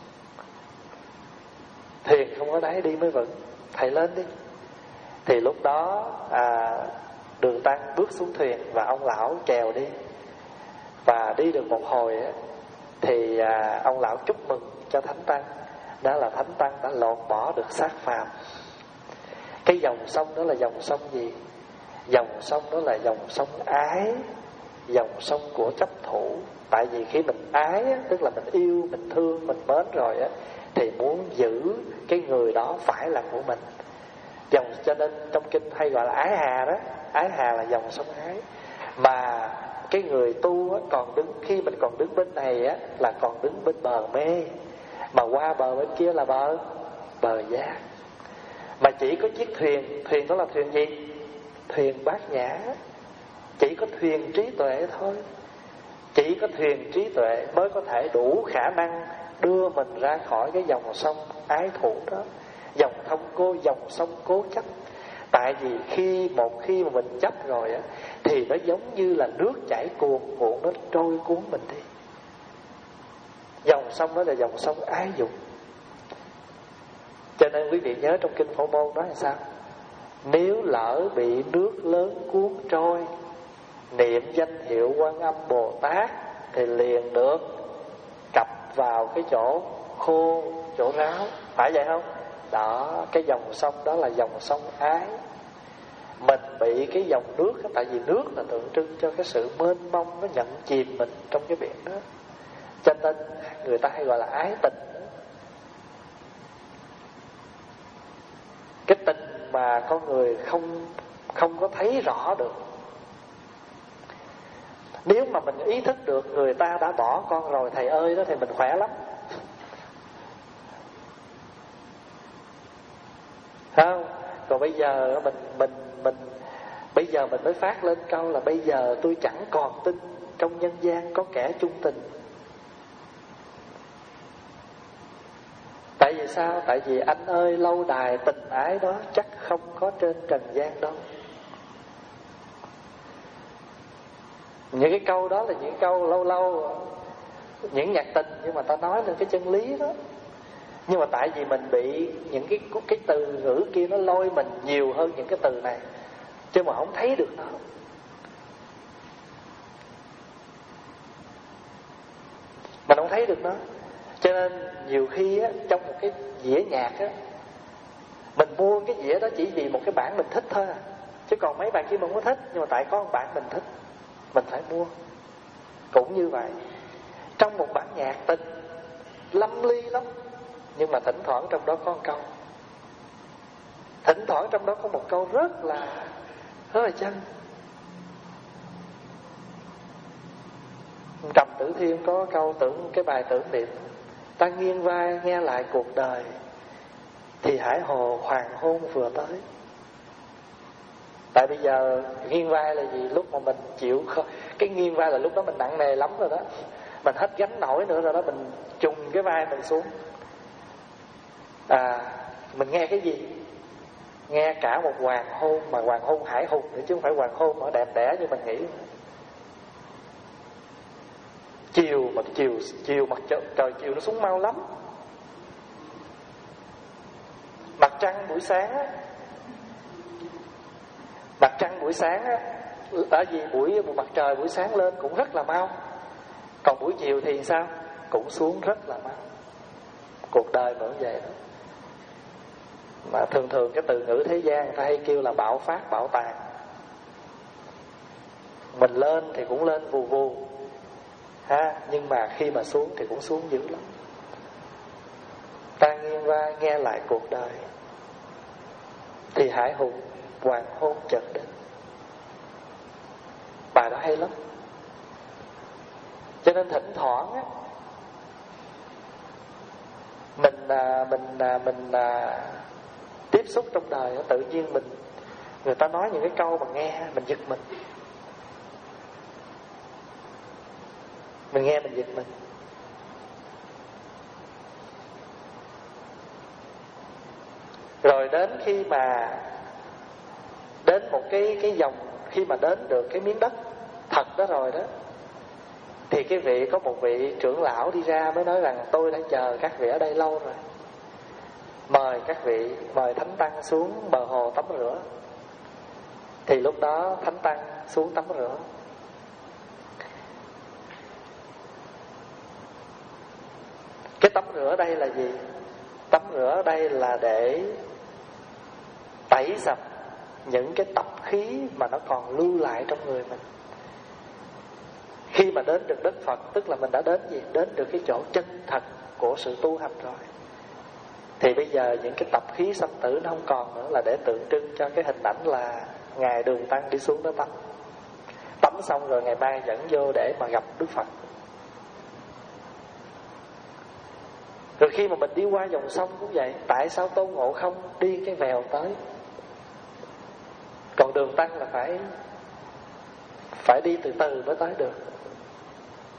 Thuyền không có đáy đi mới vững, thầy lên đi. Thì lúc đó à, Đường Tăng bước xuống thuyền và ông lão chèo đi. Và đi được một hồi á, thì à, ông lão chúc mừng cho Thánh Tăng. Đó là Thánh Tăng đã lột bỏ được xác phàm. Cái dòng sông đó là dòng sông gì? Dòng sông đó là dòng sông ái, dòng sông của chấp thủ. Tại vì khi mình ái á, tức là mình yêu, mình thương, mình mến rồi á, thì muốn giữ cái người đó phải là của mình. Dòng, cho nên trong kinh hay gọi là ái hà đó. Ái hà là dòng sông ái. Mà cái người tu á, còn đứng, khi mình còn đứng bên này á, là còn đứng bên bờ mê, mà qua bờ bên kia là bờ bờ giác. Mà chỉ có chiếc thuyền, thuyền đó là thuyền gì? Thuyền Bát Nhã. Chỉ có thuyền trí tuệ thôi. Chỉ có thuyền trí tuệ mới có thể đủ khả năng đưa mình ra khỏi cái dòng sông ái thủ đó, dòng thông cô dòng sông cố chấp. Tại vì khi một khi mà mình chấp rồi á, thì nó giống như là nước chảy cuồn cuộn, nó trôi cuốn mình đi. Dòng sông đó là dòng sông ái dục. Cho nên quý vị nhớ trong kinh Phổ Môn nói là sao? Nếu lỡ bị nước lớn cuốn trôi, niệm danh hiệu Quan Âm Bồ Tát thì liền được cập vào cái chỗ khô, chỗ ráo. Phải vậy không? Đó, cái dòng sông đó là dòng sông ái. Mình bị cái dòng nước, tại vì nước là tượng trưng cho cái sự mênh mông, nó nhận chìm mình trong cái biển đó. Cho nên người ta hay gọi là ái tình. Cái tình mà con người không không có thấy rõ được. Nếu mà mình ý thức được người ta đã bỏ con rồi thầy ơi đó, thì mình khỏe lắm. Không? Còn bây giờ mình mình mình bây giờ mình mới phát lên câu là bây giờ tôi chẳng còn tin trong nhân gian có kẻ chung tình. Tại vì sao? Tại vì anh ơi, lâu đài tình ái đó chắc không có trên trần gian đâu. Những cái câu đó là những câu lâu lâu những nhạc tình, nhưng mà ta nói lên cái chân lý đó. Nhưng mà tại vì mình bị những cái cái từ ngữ kia nó lôi mình nhiều hơn những cái từ này, chứ mà không thấy được nó. Mình không thấy được nó. Cho nên nhiều khi á, trong một cái dĩa nhạc á, mình mua cái dĩa đó chỉ vì một cái bản mình thích thôi à. Chứ còn mấy bạn kia mình không có thích, nhưng mà tại có một bản mình thích, mình phải mua. Cũng như vậy, trong một bản nhạc tình lâm ly lắm, nhưng mà thỉnh thoảng trong đó có một câu, thỉnh thoảng trong đó có một câu rất là rất là chân. Trầm Tử Thiên có câu tưởng, cái bài tưởng niệm: ta nghiêng vai nghe lại cuộc đời, thì hải hồ hoàng hôn vừa tới. Tại bây giờ nghiêng vai là gì? Lúc mà mình chịu, cái nghiêng vai là lúc đó mình nặng nề lắm rồi đó, mình hết gánh nổi nữa rồi đó, mình trùng cái vai mình xuống. À, mình nghe cái gì? Nghe cả một hoàng hôn, mà hoàng hôn hải hùng nữa, chứ không phải hoàng hôn mà đẹp đẽ như mình nghĩ. Chiều mà chiều chiều mặt trời, trời chiều nó xuống mau lắm. Mặt trăng buổi sáng á, mặt trăng buổi sáng á, ở vì buổi mặt trời buổi sáng lên cũng rất là mau, còn buổi chiều thì sao? Cũng xuống rất là mau. Cuộc đời vẫn vậy đó. Mà thường thường cái từ ngữ thế gian người ta hay kêu là bão phát bão tàn. Mình lên thì cũng lên vù vù ha, nhưng mà khi mà xuống thì cũng xuống dữ lắm. Ta nghiêng vai nghe lại cuộc đời, thì hải hùng hoàng hôn chợt đến. Bài đó hay lắm. Cho nên thỉnh thoảng á, mình à, mình à, mình à, tiếp xúc trong đời á, tự nhiên mình, người ta nói những cái câu mà nghe mình giật mình, mình nghe mình giật mình. Rồi đến khi mà đến một cái cái dòng, khi mà đến được cái miếng đất thật đó rồi đó, thì cái vị có một vị trưởng lão đi ra mới nói rằng tôi đã chờ các vị ở đây lâu rồi, mời các vị, mời thánh tăng xuống bờ hồ tắm rửa. Thì lúc đó thánh tăng xuống tắm rửa. Cái tắm rửa ở đây là gì? Tắm rửa ở đây là để tẩy sạch những cái tập khí mà nó còn lưu lại trong người mình. Khi mà đến được đất Phật, tức là mình đã đến gì? Đến được cái chỗ chân thật của sự tu hành rồi. Thì bây giờ những cái tập khí sanh tử nó không còn nữa, là để tượng trưng cho cái hình ảnh là Ngài Đường Tăng đi xuống đó tắm. Tắm xong rồi ngày mai dẫn vô để mà gặp Đức Phật. Rồi khi mà mình đi qua dòng sông cũng vậy. Tại sao Tôn Ngộ Không đi cái vèo tới, còn Đường Tăng là phải phải đi từ từ mới tới được?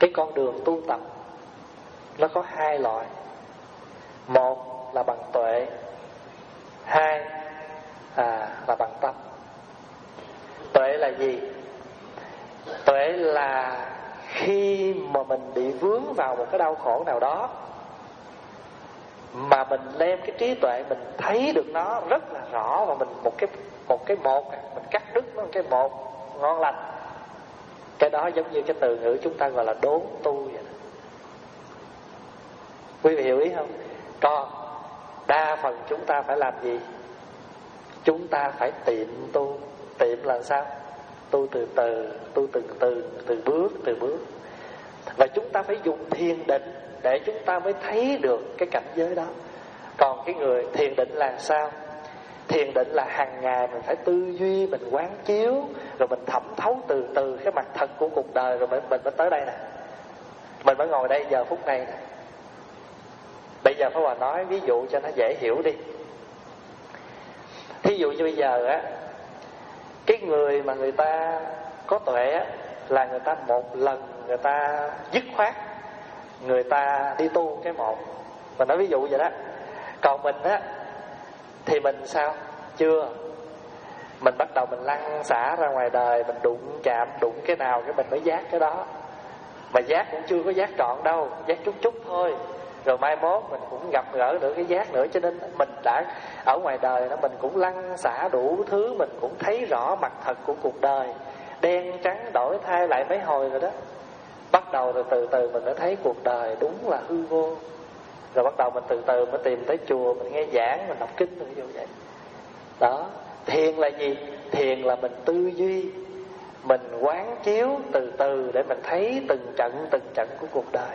Cái con đường tu tập nó có hai loại. Một là bằng tuệ, hai à, là bằng tâm. Tuệ là gì? Tuệ là khi mà mình bị vướng vào một cái đau khổ nào đó, mà mình đem cái trí tuệ mình thấy được nó rất là rõ, và mình một cái một cái một mình cắt đứt nó một cái một ngon lành. Cái đó giống như cái từ ngữ chúng ta gọi là đốn tu vậy đó. Quý vị hiểu ý không? Còn đa phần chúng ta phải làm gì? Chúng ta phải tiệm tu. Tiệm là sao? Tu từ từ, tu từng từ, từ bước, từ bước. Và chúng ta phải dùng thiền định để chúng ta mới thấy được cái cảnh giới đó. Còn cái người thiền định là sao? Thiền định là hàng ngày mình phải tư duy, mình quán chiếu, rồi mình thẩm thấu từ từ cái mặt thật của cuộc đời, rồi mình, mình mới tới đây nè. Mình mới ngồi đây giờ phút này nè. Bây giờ Pháp Hòa nói ví dụ cho nó dễ hiểu đi. Thí dụ như bây giờ á, cái người mà người ta có tuệ á, là người ta một lần người ta dứt khoát, người ta đi tu cái một. Mình nói ví dụ vậy đó. Còn mình á thì mình sao? Chưa. Mình bắt đầu mình lăn xả ra ngoài đời, mình đụng chạm, đụng cái nào cái mình mới giác cái đó. Mà giác cũng chưa có giác trọn đâu, giác chút chút thôi. Rồi mai mốt mình cũng gặp gỡ nữa cái giác nữa. Cho nên mình đã ở ngoài đời đó, mình cũng lăn xả đủ thứ, mình cũng thấy rõ mặt thật của cuộc đời, đen trắng đổi thay lại mấy hồi rồi đó. Bắt đầu rồi từ từ mình mới thấy cuộc đời đúng là hư vô. Rồi bắt đầu mình từ từ mới tìm tới chùa, mình nghe giảng, mình đọc kinh, ví dụ vậy. Đó. Thiền là gì? Thiền là mình tư duy, mình quán chiếu từ từ để mình thấy từng trận từng trận của cuộc đời.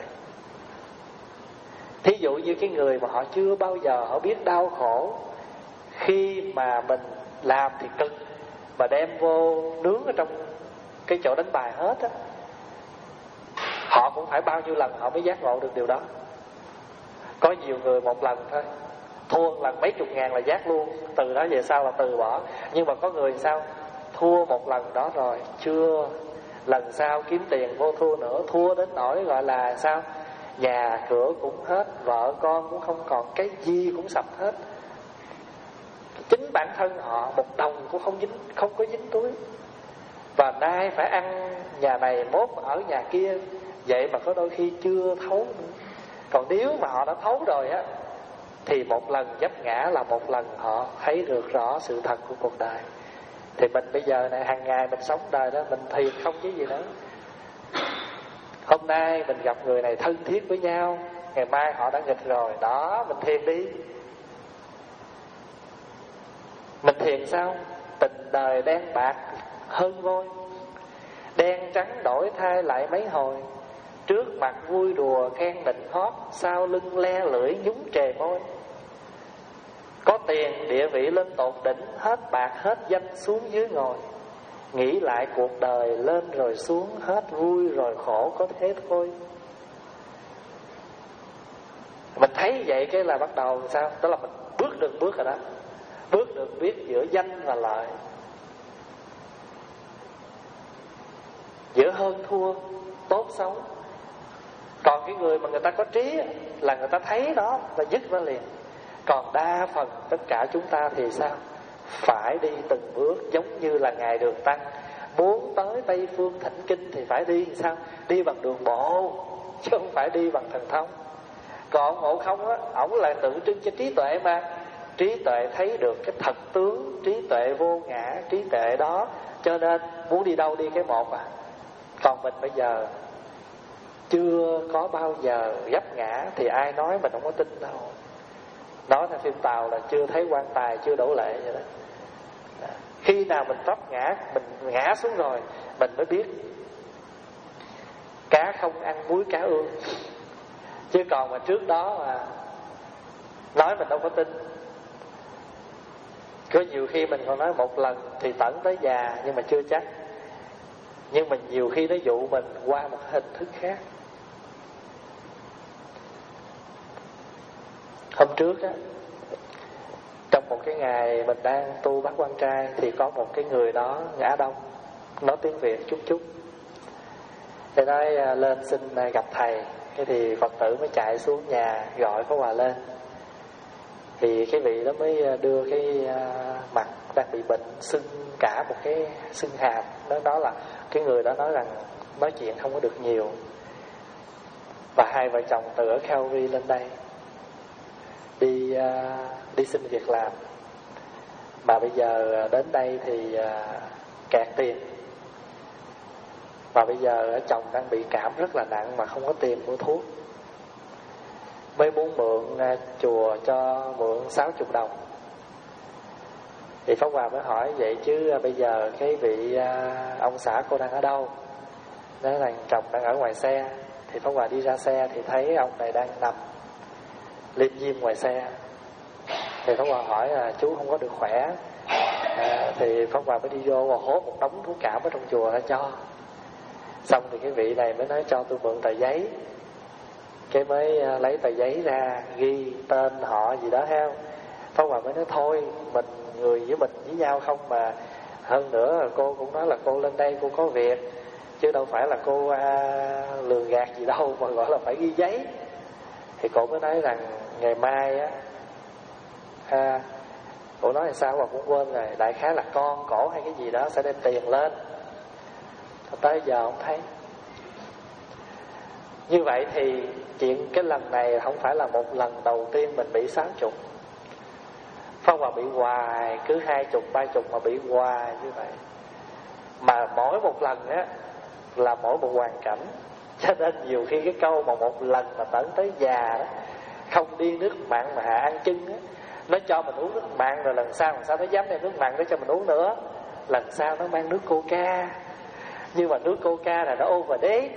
Thí dụ như cái người mà họ chưa bao giờ họ biết đau khổ, khi mà mình làm thì cực, mà đem vô nướng ở trong cái chỗ đánh bài hết á, họ cũng phải bao nhiêu lần họ mới giác ngộ được điều đó. Có nhiều người một lần thôi, thua lần mấy chục ngàn là giác luôn, từ đó về sau là từ bỏ. Nhưng mà có người sao? Thua một lần đó rồi, chưa, lần sau kiếm tiền vô thua nữa, thua đến nỗi gọi là sao? Nhà cửa cũng hết, vợ con cũng không còn, cái gì cũng sập hết. Chính bản thân họ một đồng cũng không dính, không có dính túi. Và nay phải ăn nhà này, mốt ở nhà kia. Vậy mà có đôi khi chưa thấu nữa. Còn nếu mà họ đã thấu rồi á, thì một lần vấp ngã là một lần họ thấy được rõ sự thật của cuộc đời. Thì mình bây giờ này, hàng ngày mình sống đời đó, mình thiền không chứ gì nữa. Hôm nay mình gặp người này thân thiết với nhau, ngày mai họ đã nghịch rồi. Đó, mình thiền đi. Mình thiền sao? Tình đời đen bạc hơn vôi, đen trắng đổi thay lại mấy hồi. Trước mặt vui đùa khen nịnh hót, sau lưng le lưỡi nhúng trề môi. Có tiền địa vị lên tột đỉnh, hết bạc hết danh xuống dưới ngồi. Nghĩ lại cuộc đời lên rồi xuống, hết vui rồi khổ có thế thôi. Mình thấy vậy cái là bắt đầu sao? Đó là mình bước được bước rồi đó. Bước được biết giữa danh và lợi, giữa hơn thua, tốt xấu. Còn cái người mà người ta có trí là người ta thấy đó và dứt nó liền. Còn đa phần tất cả chúng ta thì sao? Phải đi từng bước, giống như là Ngài Đường Tăng muốn tới Tây Phương thỉnh kinh thì phải đi sao? Đi bằng đường bộ, chứ không phải đi bằng thần thông. Còn Ngộ Không á, ổng là tượng trưng cho trí tuệ mà. Trí tuệ thấy được cái thật tướng, trí tuệ vô ngã, trí tuệ đó, cho nên muốn đi đâu đi cái một à. Còn mình bây giờ chưa có bao giờ gấp ngã thì ai nói mình không có tin đâu. Nói theo phim Tàu là chưa thấy quan tài chưa đổ lệ vậy đó. Khi nào mình vấp ngã, mình ngã xuống rồi, mình mới biết cá không ăn muối cá ương. Chứ còn mà trước đó mà nói mình đâu có tin. Có nhiều khi mình còn nói một lần thì tận tới già, nhưng mà chưa chắc. Nhưng mà nhiều khi nó dụ mình qua một hình thức khác. Hôm trước á, trong một cái ngày mình đang tu Bát Quan Trai, thì có một cái người đó ngã đông, nói tiếng Việt chút chút. Thì nói lên xin gặp thầy. Cái thì Phật tử mới chạy xuống nhà gọi Pháp Hòa lên. Thì cái vị đó mới đưa cái mặt đang bị bệnh, sưng cả một cái sưng hàm. Nó đó là cái người đó nói rằng nói chuyện không có được nhiều. Và hai vợ chồng từ ở Calgary lên đây đi đi xin việc làm, mà bây giờ đến đây thì kẹt tiền. Và bây giờ chồng đang bị cảm rất là nặng mà không có tiền mua thuốc, mới muốn mượn chùa cho mượn sáu mươi đồng. Thì Pháp Hòa mới hỏi vậy chứ bây giờ cái vị ông xã cô đang ở đâu? Nói rằng chồng đang ở ngoài xe. Thì Pháp Hòa đi ra xe thì thấy ông này đang nằm liêm diêm ngoài xe. Thì Pháp Hòa hỏi là chú không có được khỏe. à, Thì Pháp Hòa mới đi vô và hốt một đống thuốc cảm ở trong chùa ra cho. Xong thì cái vị này mới nói cho tôi mượn tờ giấy. Cái mới lấy tờ giấy ra ghi tên họ gì đó ha. Pháp Hòa mới nói thôi, mình người với mình với nhau không mà. Hơn nữa cô cũng nói là cô lên đây cô có việc, chứ đâu phải là cô à, lường gạt gì đâu mà gọi là phải ghi giấy. Thì cô mới nói rằng ngày mai á, à, cô nói là sao mà cũng quên rồi, đại khái là con cổ hay cái gì đó sẽ đem tiền lên. Tới giờ không thấy. Như vậy thì chuyện cái lần này không phải là một lần đầu tiên mình bị sáu chục. Pháp Hòa bị hoài, cứ hai chục ba chục mà bị hoài như vậy. Mà mỗi một lần á là mỗi một hoàn cảnh. Cho nên nhiều khi cái câu mà một lần mà tận tới già đó, không đi nước mặn mà hạ ăn chưng á, nó cho mình uống nước mặn rồi lần sau lần sau nó dám đem nước mặn để cho mình uống nữa. Lần sau nó mang nước coca. Nhưng mà nước coca là nó overdate.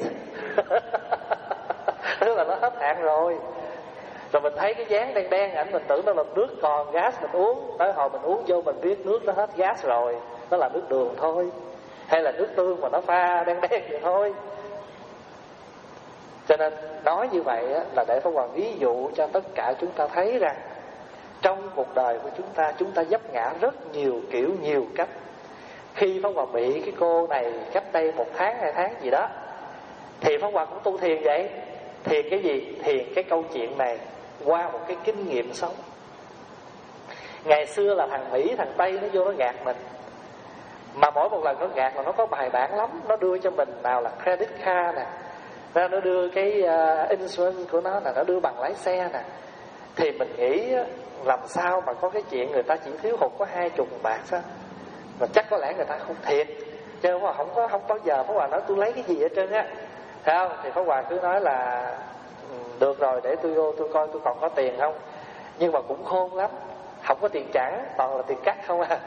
Tức là nó hết hạn rồi. Rồi mình thấy cái dáng đen đen ảnh, mình tưởng nó là nước còn gas mình uống. Tới hồi mình uống vô mình biết nước nó hết gas rồi, nó là nước đường thôi, hay là nước tương mà nó pha đen đen vậy thôi. Cho nên nói như vậy á, là để Pháp Hòa ví dụ cho tất cả chúng ta thấy rằng trong cuộc đời của chúng ta, chúng ta vấp ngã rất nhiều kiểu, nhiều cách. Khi Pháp Hòa bị cái cô này cách đây một tháng hai tháng gì đó, thì Pháp Hòa cũng tu thiền vậy. Thiền cái gì? Thiền cái câu chuyện này qua một cái kinh nghiệm sống. Ngày xưa là thằng Mỹ thằng Tây nó vô nó gạt mình, mà mỗi một lần nó gạt là nó có bài bản lắm. Nó đưa cho mình nào là credit card nè, nó đưa cái uh, insurance của nó là nó đưa bằng lái xe nè. Thì mình nghĩ làm sao mà có cái chuyện người ta chỉ thiếu hụt có hai chục bạc sao, mà chắc có lẽ người ta không thiệt. Chứ không, không có không bao giờ Pháp Hòa nói tôi lấy cái gì hết trơn á, thấy không? Thì Pháp Hòa cứ nói là được rồi, để tôi vô tôi coi tôi còn có tiền không. Nhưng mà cũng khôn lắm, không có tiền chẳng, toàn là tiền cắt không à.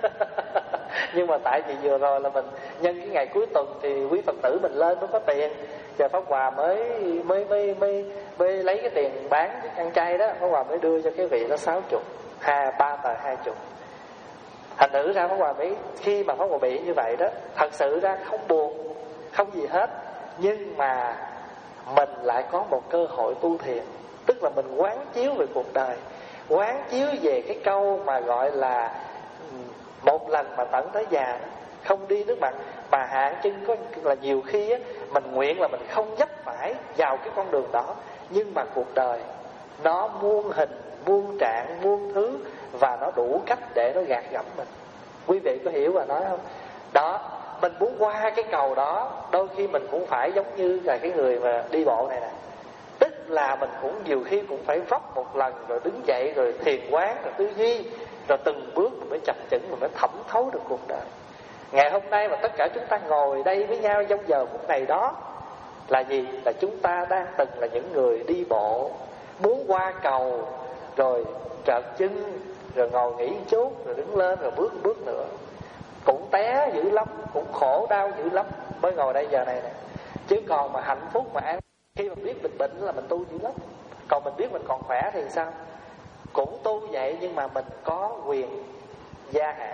Nhưng mà tại vì vừa rồi là mình nhân cái ngày cuối tuần thì quý Phật tử mình lên mới có tiền, giờ Pháp Hòa mới mới mới mới mới lấy cái tiền bán ăn chay đó, Pháp Hòa mới đưa cho cái vị đó sáu chục, hai ba tờ hai chục. Thành thử ra Pháp Hòa mới khi mà Pháp Hòa bị như vậy đó, thật sự ra không buồn, không gì hết, nhưng mà mình lại có một cơ hội tu thiền. Tức là mình quán chiếu về cuộc đời, quán chiếu về cái câu mà gọi là một lần mà tận tới già, không đi nước mặn mà hạ chân. Có là nhiều khi á, mình nguyện là mình không dấp phải vào cái con đường đó, nhưng mà cuộc đời nó muôn hình, muôn trạng, muôn thứ, và nó đủ cách để nó gạt gẫm mình. Quý vị có hiểu và nói không? Đó, mình muốn qua cái cầu đó, đôi khi mình cũng phải giống như là cái người mà đi bộ này nè. Tức là mình cũng nhiều khi cũng phải vấp một lần, rồi đứng dậy, rồi thiền quán, rồi tư duy, rồi từng bước mình mới chập chững, mình mới thẩm thấu được cuộc đời. Ngày hôm nay mà tất cả chúng ta ngồi đây với nhau trong giờ phút này đó là gì? Là chúng ta đang từng là những người đi bộ, muốn qua cầu, rồi trợt chân, rồi ngồi nghỉ chút, rồi đứng lên, rồi bước bước nữa. Cũng té dữ lắm, cũng khổ đau dữ lắm mới ngồi đây giờ này nè. Chứ còn mà hạnh phúc mà an, khi mà biết mình bệnh là mình tu dữ lắm. Còn mình biết mình còn khỏe thì sao? Cũng tu vậy, nhưng mà mình có quyền gia hạn.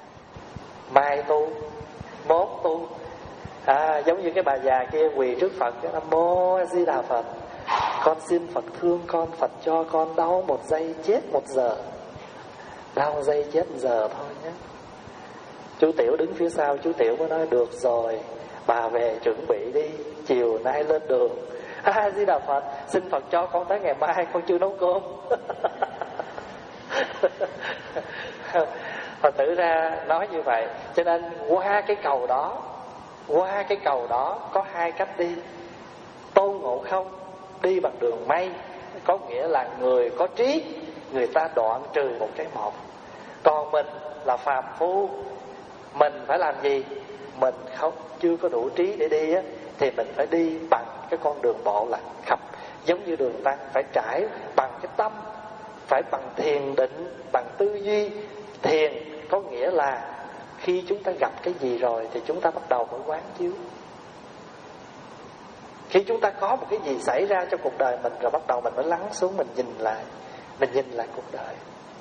Mai tu, mốt tu. À, giống như cái bà già kia quỳ trước Phật, Nam Mô A Di Đà Phật, con xin Phật thương con, Phật cho con đau một giây chết một giờ. Đau một giây chết một giờ thôi nhé. Chú Tiểu đứng phía sau, chú Tiểu mới nói được rồi, bà về chuẩn bị đi, chiều nay lên đường. A Di Đà Phật, xin Phật cho con tới ngày mai con chưa nấu cơm. Phật tử ra nói như vậy. Cho nên qua cái cầu đó, qua cái cầu đó có hai cách đi. Tôn Ngộ Không đi bằng đường mây, có nghĩa là người có trí, người ta đoạn trừ một cái một. Còn mình là phàm phu, mình phải làm gì? Mình không chưa có đủ trí để đi á, thì mình phải đi bằng cái con đường bộ là khập. Giống như đường tăng phải trải bằng cái tâm, phải bằng thiền định, bằng tư duy. Thiền có nghĩa là khi chúng ta gặp cái gì rồi thì chúng ta bắt đầu mới quán chiếu. Khi chúng ta có một cái gì xảy ra trong cuộc đời mình rồi bắt đầu mình mới lắng xuống, mình nhìn lại, mình nhìn lại cuộc đời.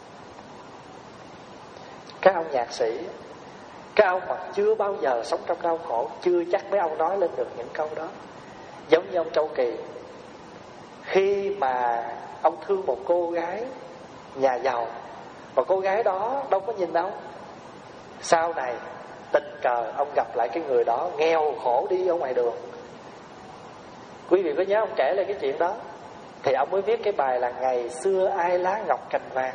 Các ông nhạc sĩ, các ông mà chưa bao giờ sống trong đau khổ, chưa chắc mấy ông nói lên được những câu đó. Giống như ông Châu Kỳ, khi mà ông thương một cô gái nhà giàu, và cô gái đó đâu có nhìn đâu. Sau này tình cờ ông gặp lại cái người đó nghèo khổ đi ở ngoài đường. Quý vị có nhớ ông kể lại cái chuyện đó, thì ông mới viết cái bài là Ngày xưa ai lá ngọc cành vàng.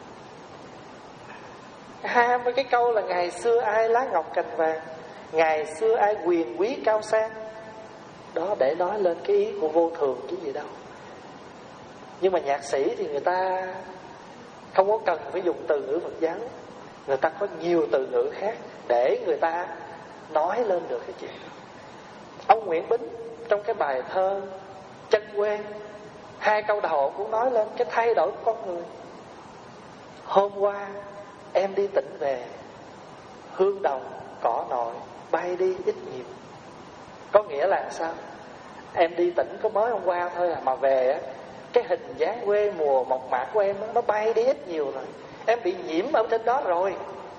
Hai mươi cái câu là ngày xưa ai lá ngọc cành vàng, ngày xưa ai quyền quý cao sang. Đó để nói lên cái ý của vô thường chứ gì đâu. Nhưng mà nhạc sĩ thì người ta không có cần phải dùng từ ngữ Phật giáo. Người ta có nhiều từ ngữ khác để người ta nói lên được cái chuyện đó. Ông Nguyễn Bính trong cái bài thơ Chân Quê, hai câu đầu cũng nói lên cái thay đổi của con người. Hôm qua em đi tỉnh về, hương đồng cỏ nội bay đi ít nhiều. Có nghĩa là sao? Em đi tỉnh có mới hôm qua thôi à, mà về á, cái hình dáng quê mùa mộc mạc của em đó, nó bay đi ít nhiều rồi. Em bị nhiễm ở trên đó rồi.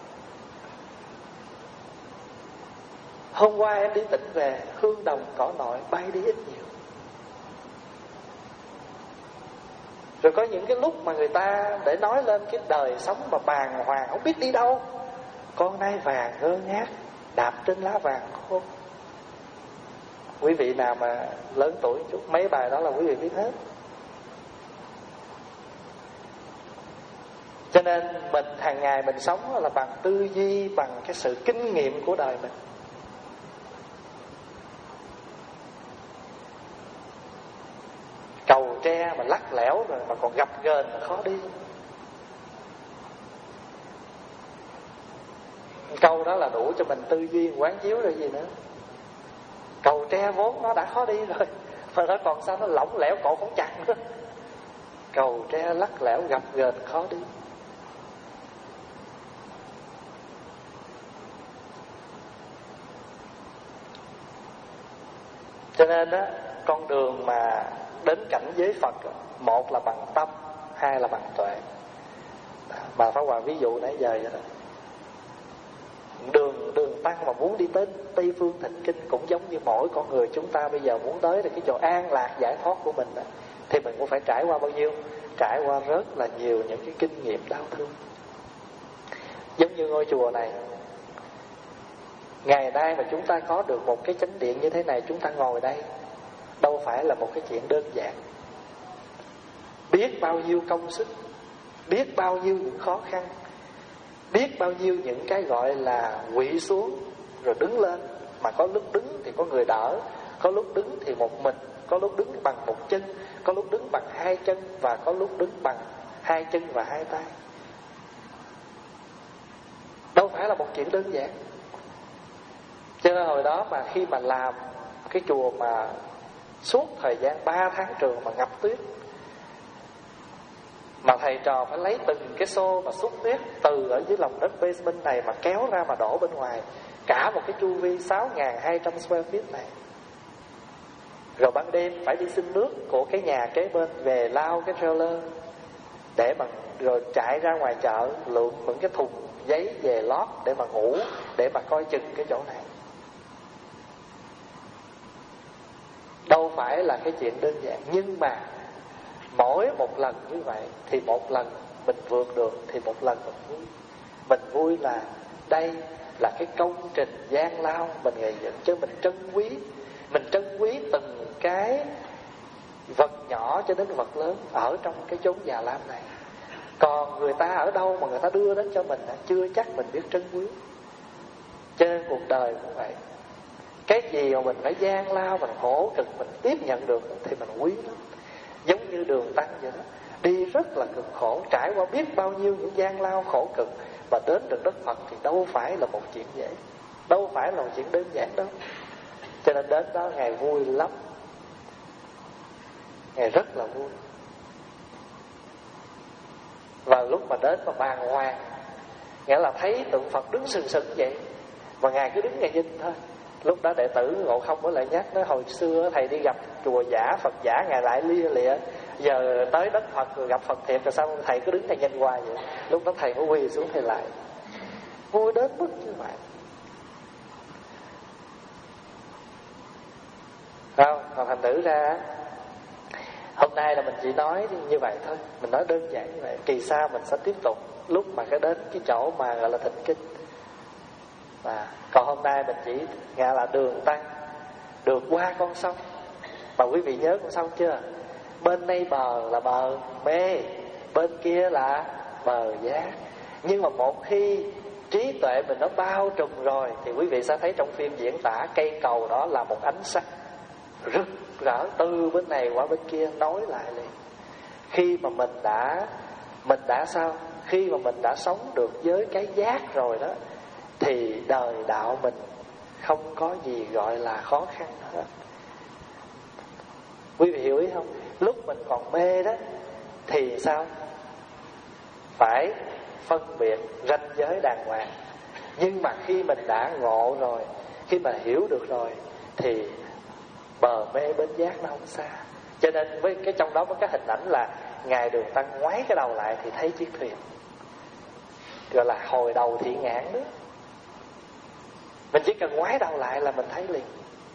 Hôm qua em đi tỉnh về, hương đồng cỏ nội bay đi ít nhiều. Rồi có những cái lúc mà người ta để nói lên cái đời sống mà bàng hoàng, không biết đi đâu. Con nai vàng ngơ ngác đạp trên lá vàng khô. Quý vị nào mà lớn tuổi chút, mấy bài đó là quý vị biết hết. Cho nên mình hàng ngày mình sống là bằng tư duy, bằng cái sự kinh nghiệm của đời mình. Cầu tre mà lắc lẻo rồi mà còn gập ghềnh là khó đi. Câu đó là đủ cho mình tư duy quán chiếu rồi gì nữa. Cầu tre vốn nó đã khó đi rồi, mà nó còn sao nó lỏng lẻo cổ cũng chặt nữa. Cầu tre lắc lẻo gập ghềnh khó đi. Cho nên á, con đường mà đến cảnh giới Phật, một là bằng tâm, hai là bằng tuệ. Bà Pháp Hòa ví dụ nãy giờ vậy đó. Đường đường tăng mà muốn đi tới Tây Phương Thịnh Kinh cũng giống như mỗi con người chúng ta bây giờ muốn tới được cái chỗ an lạc giải thoát của mình đó, thì mình cũng phải trải qua bao nhiêu? Trải qua rất là nhiều những cái kinh nghiệm đau thương. Giống như ngôi chùa này, ngày nay mà chúng ta có được một cái chánh điện như thế này, chúng ta ngồi đây đâu phải là một cái chuyện đơn giản. Biết bao nhiêu công sức, biết bao nhiêu những khó khăn, biết bao nhiêu những cái gọi là quỵ xuống rồi đứng lên. Mà có lúc đứng thì có người đỡ, có lúc đứng thì một mình, có lúc đứng bằng một chân, có lúc đứng bằng hai chân, và có lúc đứng bằng hai chân và hai tay. Đâu phải là một chuyện đơn giản. Cho nên hồi đó mà khi mà làm cái chùa mà suốt thời gian ba tháng trường mà ngập tuyết, mà thầy trò phải lấy từng cái xô mà xúc tuyết từ ở dưới lòng đất basement này mà kéo ra mà đổ bên ngoài, cả một cái chu vi sáu nghìn hai trăm square feet này. Rồi ban đêm phải đi xin nước của cái nhà kế bên về lao cái trailer, để mà rồi chạy ra ngoài chợ lượm những cái thùng giấy về lót để mà ngủ, để mà coi chừng cái chỗ này. Đâu phải là cái chuyện đơn giản. Nhưng mà mỗi một lần như vậy thì một lần mình vượt được thì một lần mình vui. Mình vui là đây là cái công trình gian lao mình gây dựng, chứ mình trân quý. Mình trân quý cho đến vật lớn ở trong cái chốn già lam này. Còn người ta ở đâu mà người ta đưa đến cho mình, chưa chắc mình biết trân quý. Cho nên cuộc đời cũng vậy. Cái gì mà mình phải gian lao, mình khổ cực, mình tiếp nhận được thì mình quý lắm. Giống như Đường Tăng vậy đó, đi rất là cực khổ, trải qua biết bao nhiêu những gian lao khổ cực, mà đến được đất Phật thì đâu phải là một chuyện dễ, đâu phải là một chuyện đơn giản đâu. Cho nên đến đó Ngài vui lắm, Ngài rất là vui. Và lúc mà đến mà bàng hoàng, nghĩa là thấy tượng Phật đứng sừng sững vậy, mà Ngài cứ đứng Ngài nhìn thôi. Lúc đó đệ tử Ngộ Không mới lại nhắc nói, hồi xưa thầy đi gặp chùa giả, Phật giả, Ngài lại lia lịa, giờ tới đất Phật rồi gặp Phật thiệt, rồi sao thầy cứ đứng Thầy nhìn qua vậy. Lúc đó thầy mới quỳ xuống thầy lại. Vui đến mức như vậy. Không, còn thành thử ra hôm nay là mình chỉ nói như vậy thôi, mình nói đơn giản như vậy. Kỳ sau mình sẽ tiếp tục lúc mà cái đến cái chỗ mà gọi là thỉnh kinh. À, còn hôm nay mình chỉ nghe là Đường Tăng được qua con sông. Mà quý vị nhớ con sông chưa? Bên đây bờ là bờ mê, bên kia là bờ giác. Nhưng mà một khi trí tuệ mình nó bao trùm rồi thì quý vị sẽ thấy trong phim diễn tả cây cầu đó là một ánh sáng rực rỡ từ bên này qua bên kia nối lại liền. Khi mà mình đã mình đã sao? Khi mà mình đã sống được với cái giác rồi đó thì đời đạo mình không có gì gọi là khó khăn hết. Quý vị hiểu ý không? Lúc mình còn mê đó thì sao? Phải phân biệt ranh giới đàng hoàng. Nhưng mà khi mình đã ngộ rồi, khi mà hiểu được rồi thì bờ mê bến giác nó không xa. Cho nên với cái trong đó có cái hình ảnh là Ngài Đường Tăng ngoái cái đầu lại thì thấy chiếc thuyền, gọi là hồi đầu thị ngạn đó. Mình chỉ cần ngoái đầu lại là mình thấy liền.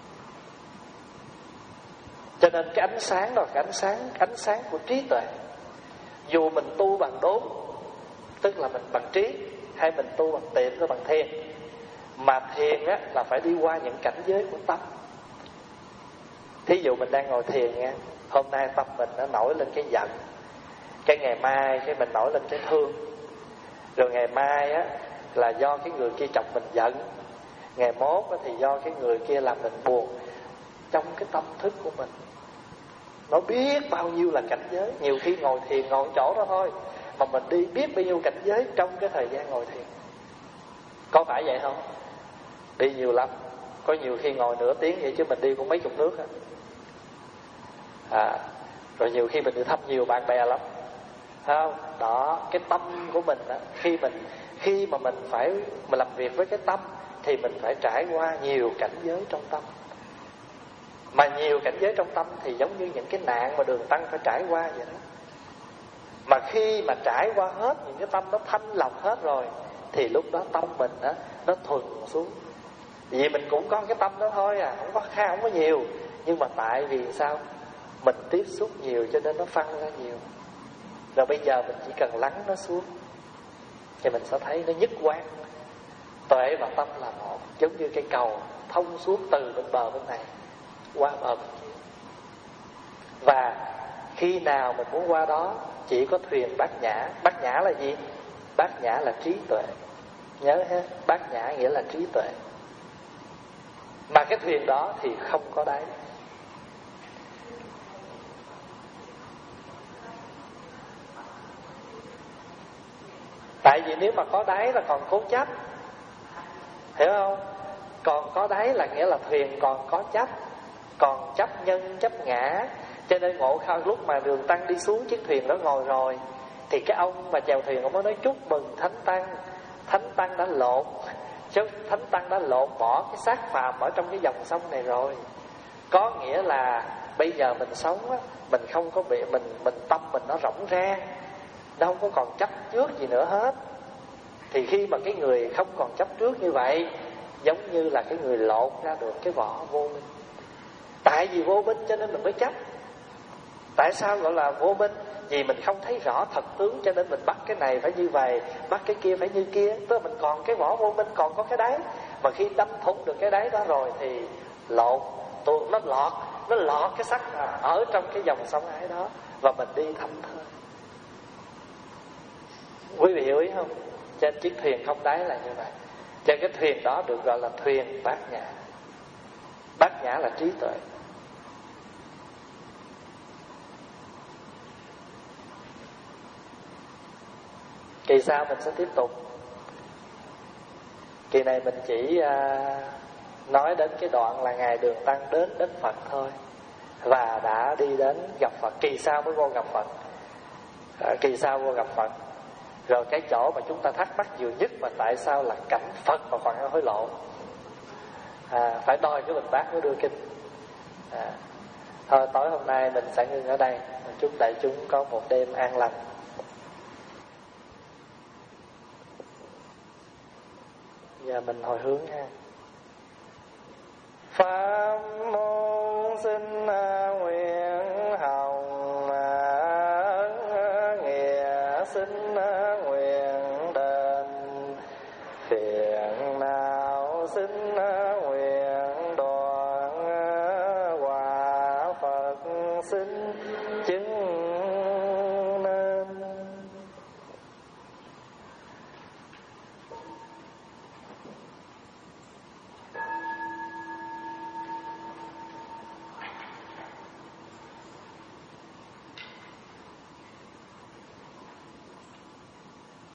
Cho nên cái ánh sáng đó, cái ánh sáng ánh sáng của trí tuệ. Dù mình tu bằng đốn, tức là mình bằng trí, hay mình tu bằng tiệm, hay bằng thiền, mà thiền á là phải đi qua những cảnh giới của tâm. Thí dụ mình đang ngồi thiền nha, hôm nay tâm mình nó nổi lên cái giận, cái ngày mai cái mình nổi lên cái thương, rồi ngày mai á là do cái người kia chọc mình giận, ngày mốt á thì do cái người kia làm mình buồn. Trong cái tâm thức của mình nó biết bao nhiêu là cảnh giới. Nhiều khi ngồi thiền ngồi chỗ đó thôi mà mình đi biết bao nhiêu cảnh giới trong cái thời gian ngồi thiền. Có phải vậy không? Đi nhiều lắm. Có nhiều khi ngồi nửa tiếng vậy chứ mình đi cũng mấy chục nước á. À, rồi nhiều khi mình đi thăm nhiều bạn bè lắm. Thấy không? Đó, cái tâm của mình đó, khi mình khi mà mình phải mình làm việc với cái tâm thì mình phải trải qua nhiều cảnh giới trong tâm. Mà nhiều cảnh giới trong tâm thì giống như những cái nạn mà Đường Tăng phải trải qua vậy đó. Mà khi mà trải qua hết những cái tâm đó, thanh lọc hết rồi, thì lúc đó tâm mình đó, nó thuần xuống. Vì mình cũng có cái tâm đó thôi à, không có khá, không có nhiều. Nhưng mà tại vì sao? Mình tiếp xúc nhiều cho nên nó phân ra nhiều. Rồi bây giờ mình chỉ cần lắng nó xuống thì mình sẽ thấy nó nhất quán. Tuệ và tâm là một, giống như cây cầu thông suốt từ bên bờ bên này qua bờ bên kia. Và khi nào mình muốn qua đó chỉ có thuyền Bát Nhã. Bát Nhã là gì? Bát Nhã là trí tuệ. Nhớ ha, Bát Nhã nghĩa là trí tuệ. Mà cái thuyền đó thì không có đáy. Tại vì nếu mà có đáy là còn cố chấp, hiểu không? Còn có đáy là nghĩa là thuyền còn có chấp, còn chấp nhân chấp ngã. Cho nên Ngộ Không lúc mà Đường Tăng đi xuống chiếc thuyền đó ngồi rồi thì cái ông mà chèo thuyền ông mới nói chúc mừng Thánh Tăng. Thánh Tăng đã lộn, chứ Thánh Tăng đã lộn bỏ cái xác phàm ở trong cái dòng sông này rồi. Có nghĩa là bây giờ mình sống á, mình không có bị mình mình tâm mình nó rỗng ra, nó không có còn chấp trước gì nữa hết. Thì khi mà cái người không còn chấp trước như vậy, giống như là cái người lột ra được cái vỏ vô minh. Tại vì vô minh cho nên mình mới chấp. Tại sao gọi là vô minh? Vì mình không thấy rõ thật tướng cho nên mình bắt cái này phải như vậy, bắt cái kia phải như kia. Tức là mình còn cái vỏ vô minh, còn có cái đáy. Mà khi đâm thủng được cái đáy đó rồi thì lột, tuột nó lọt nó lọt cái sắc ở trong cái dòng sông ái đó, và mình đi thảnh thơi. Quý vị hiểu ý không? Trên chiếc thuyền không đáy là như vậy. Trên cái thuyền đó được gọi là thuyền bát nhã. Bát nhã là trí tuệ. Kỳ sau mình sẽ tiếp tục. Kỳ này mình chỉ à, nói đến cái đoạn là Ngài Đường Tăng đến đến Phật thôi, và đã đi đến gặp Phật. Kỳ sau mới vô gặp Phật. à, Kỳ sau vô gặp Phật. Rồi cái chỗ mà chúng ta thắc mắc nhiều nhất mà tại sao là cảnh Phật và khoảng hối lộ, à, phải đòi cái bình bát mới đưa kinh. à, Thôi tối hôm nay mình sẽ ngưng ở đây. Chúc đại chúng có một đêm an lành. Giờ mình hồi hướng ha. Pháp môn xin nguyện hồng, nghĩa xin nguyện đền, phiền não xin nguyện đoạn, quả Phật xin chứng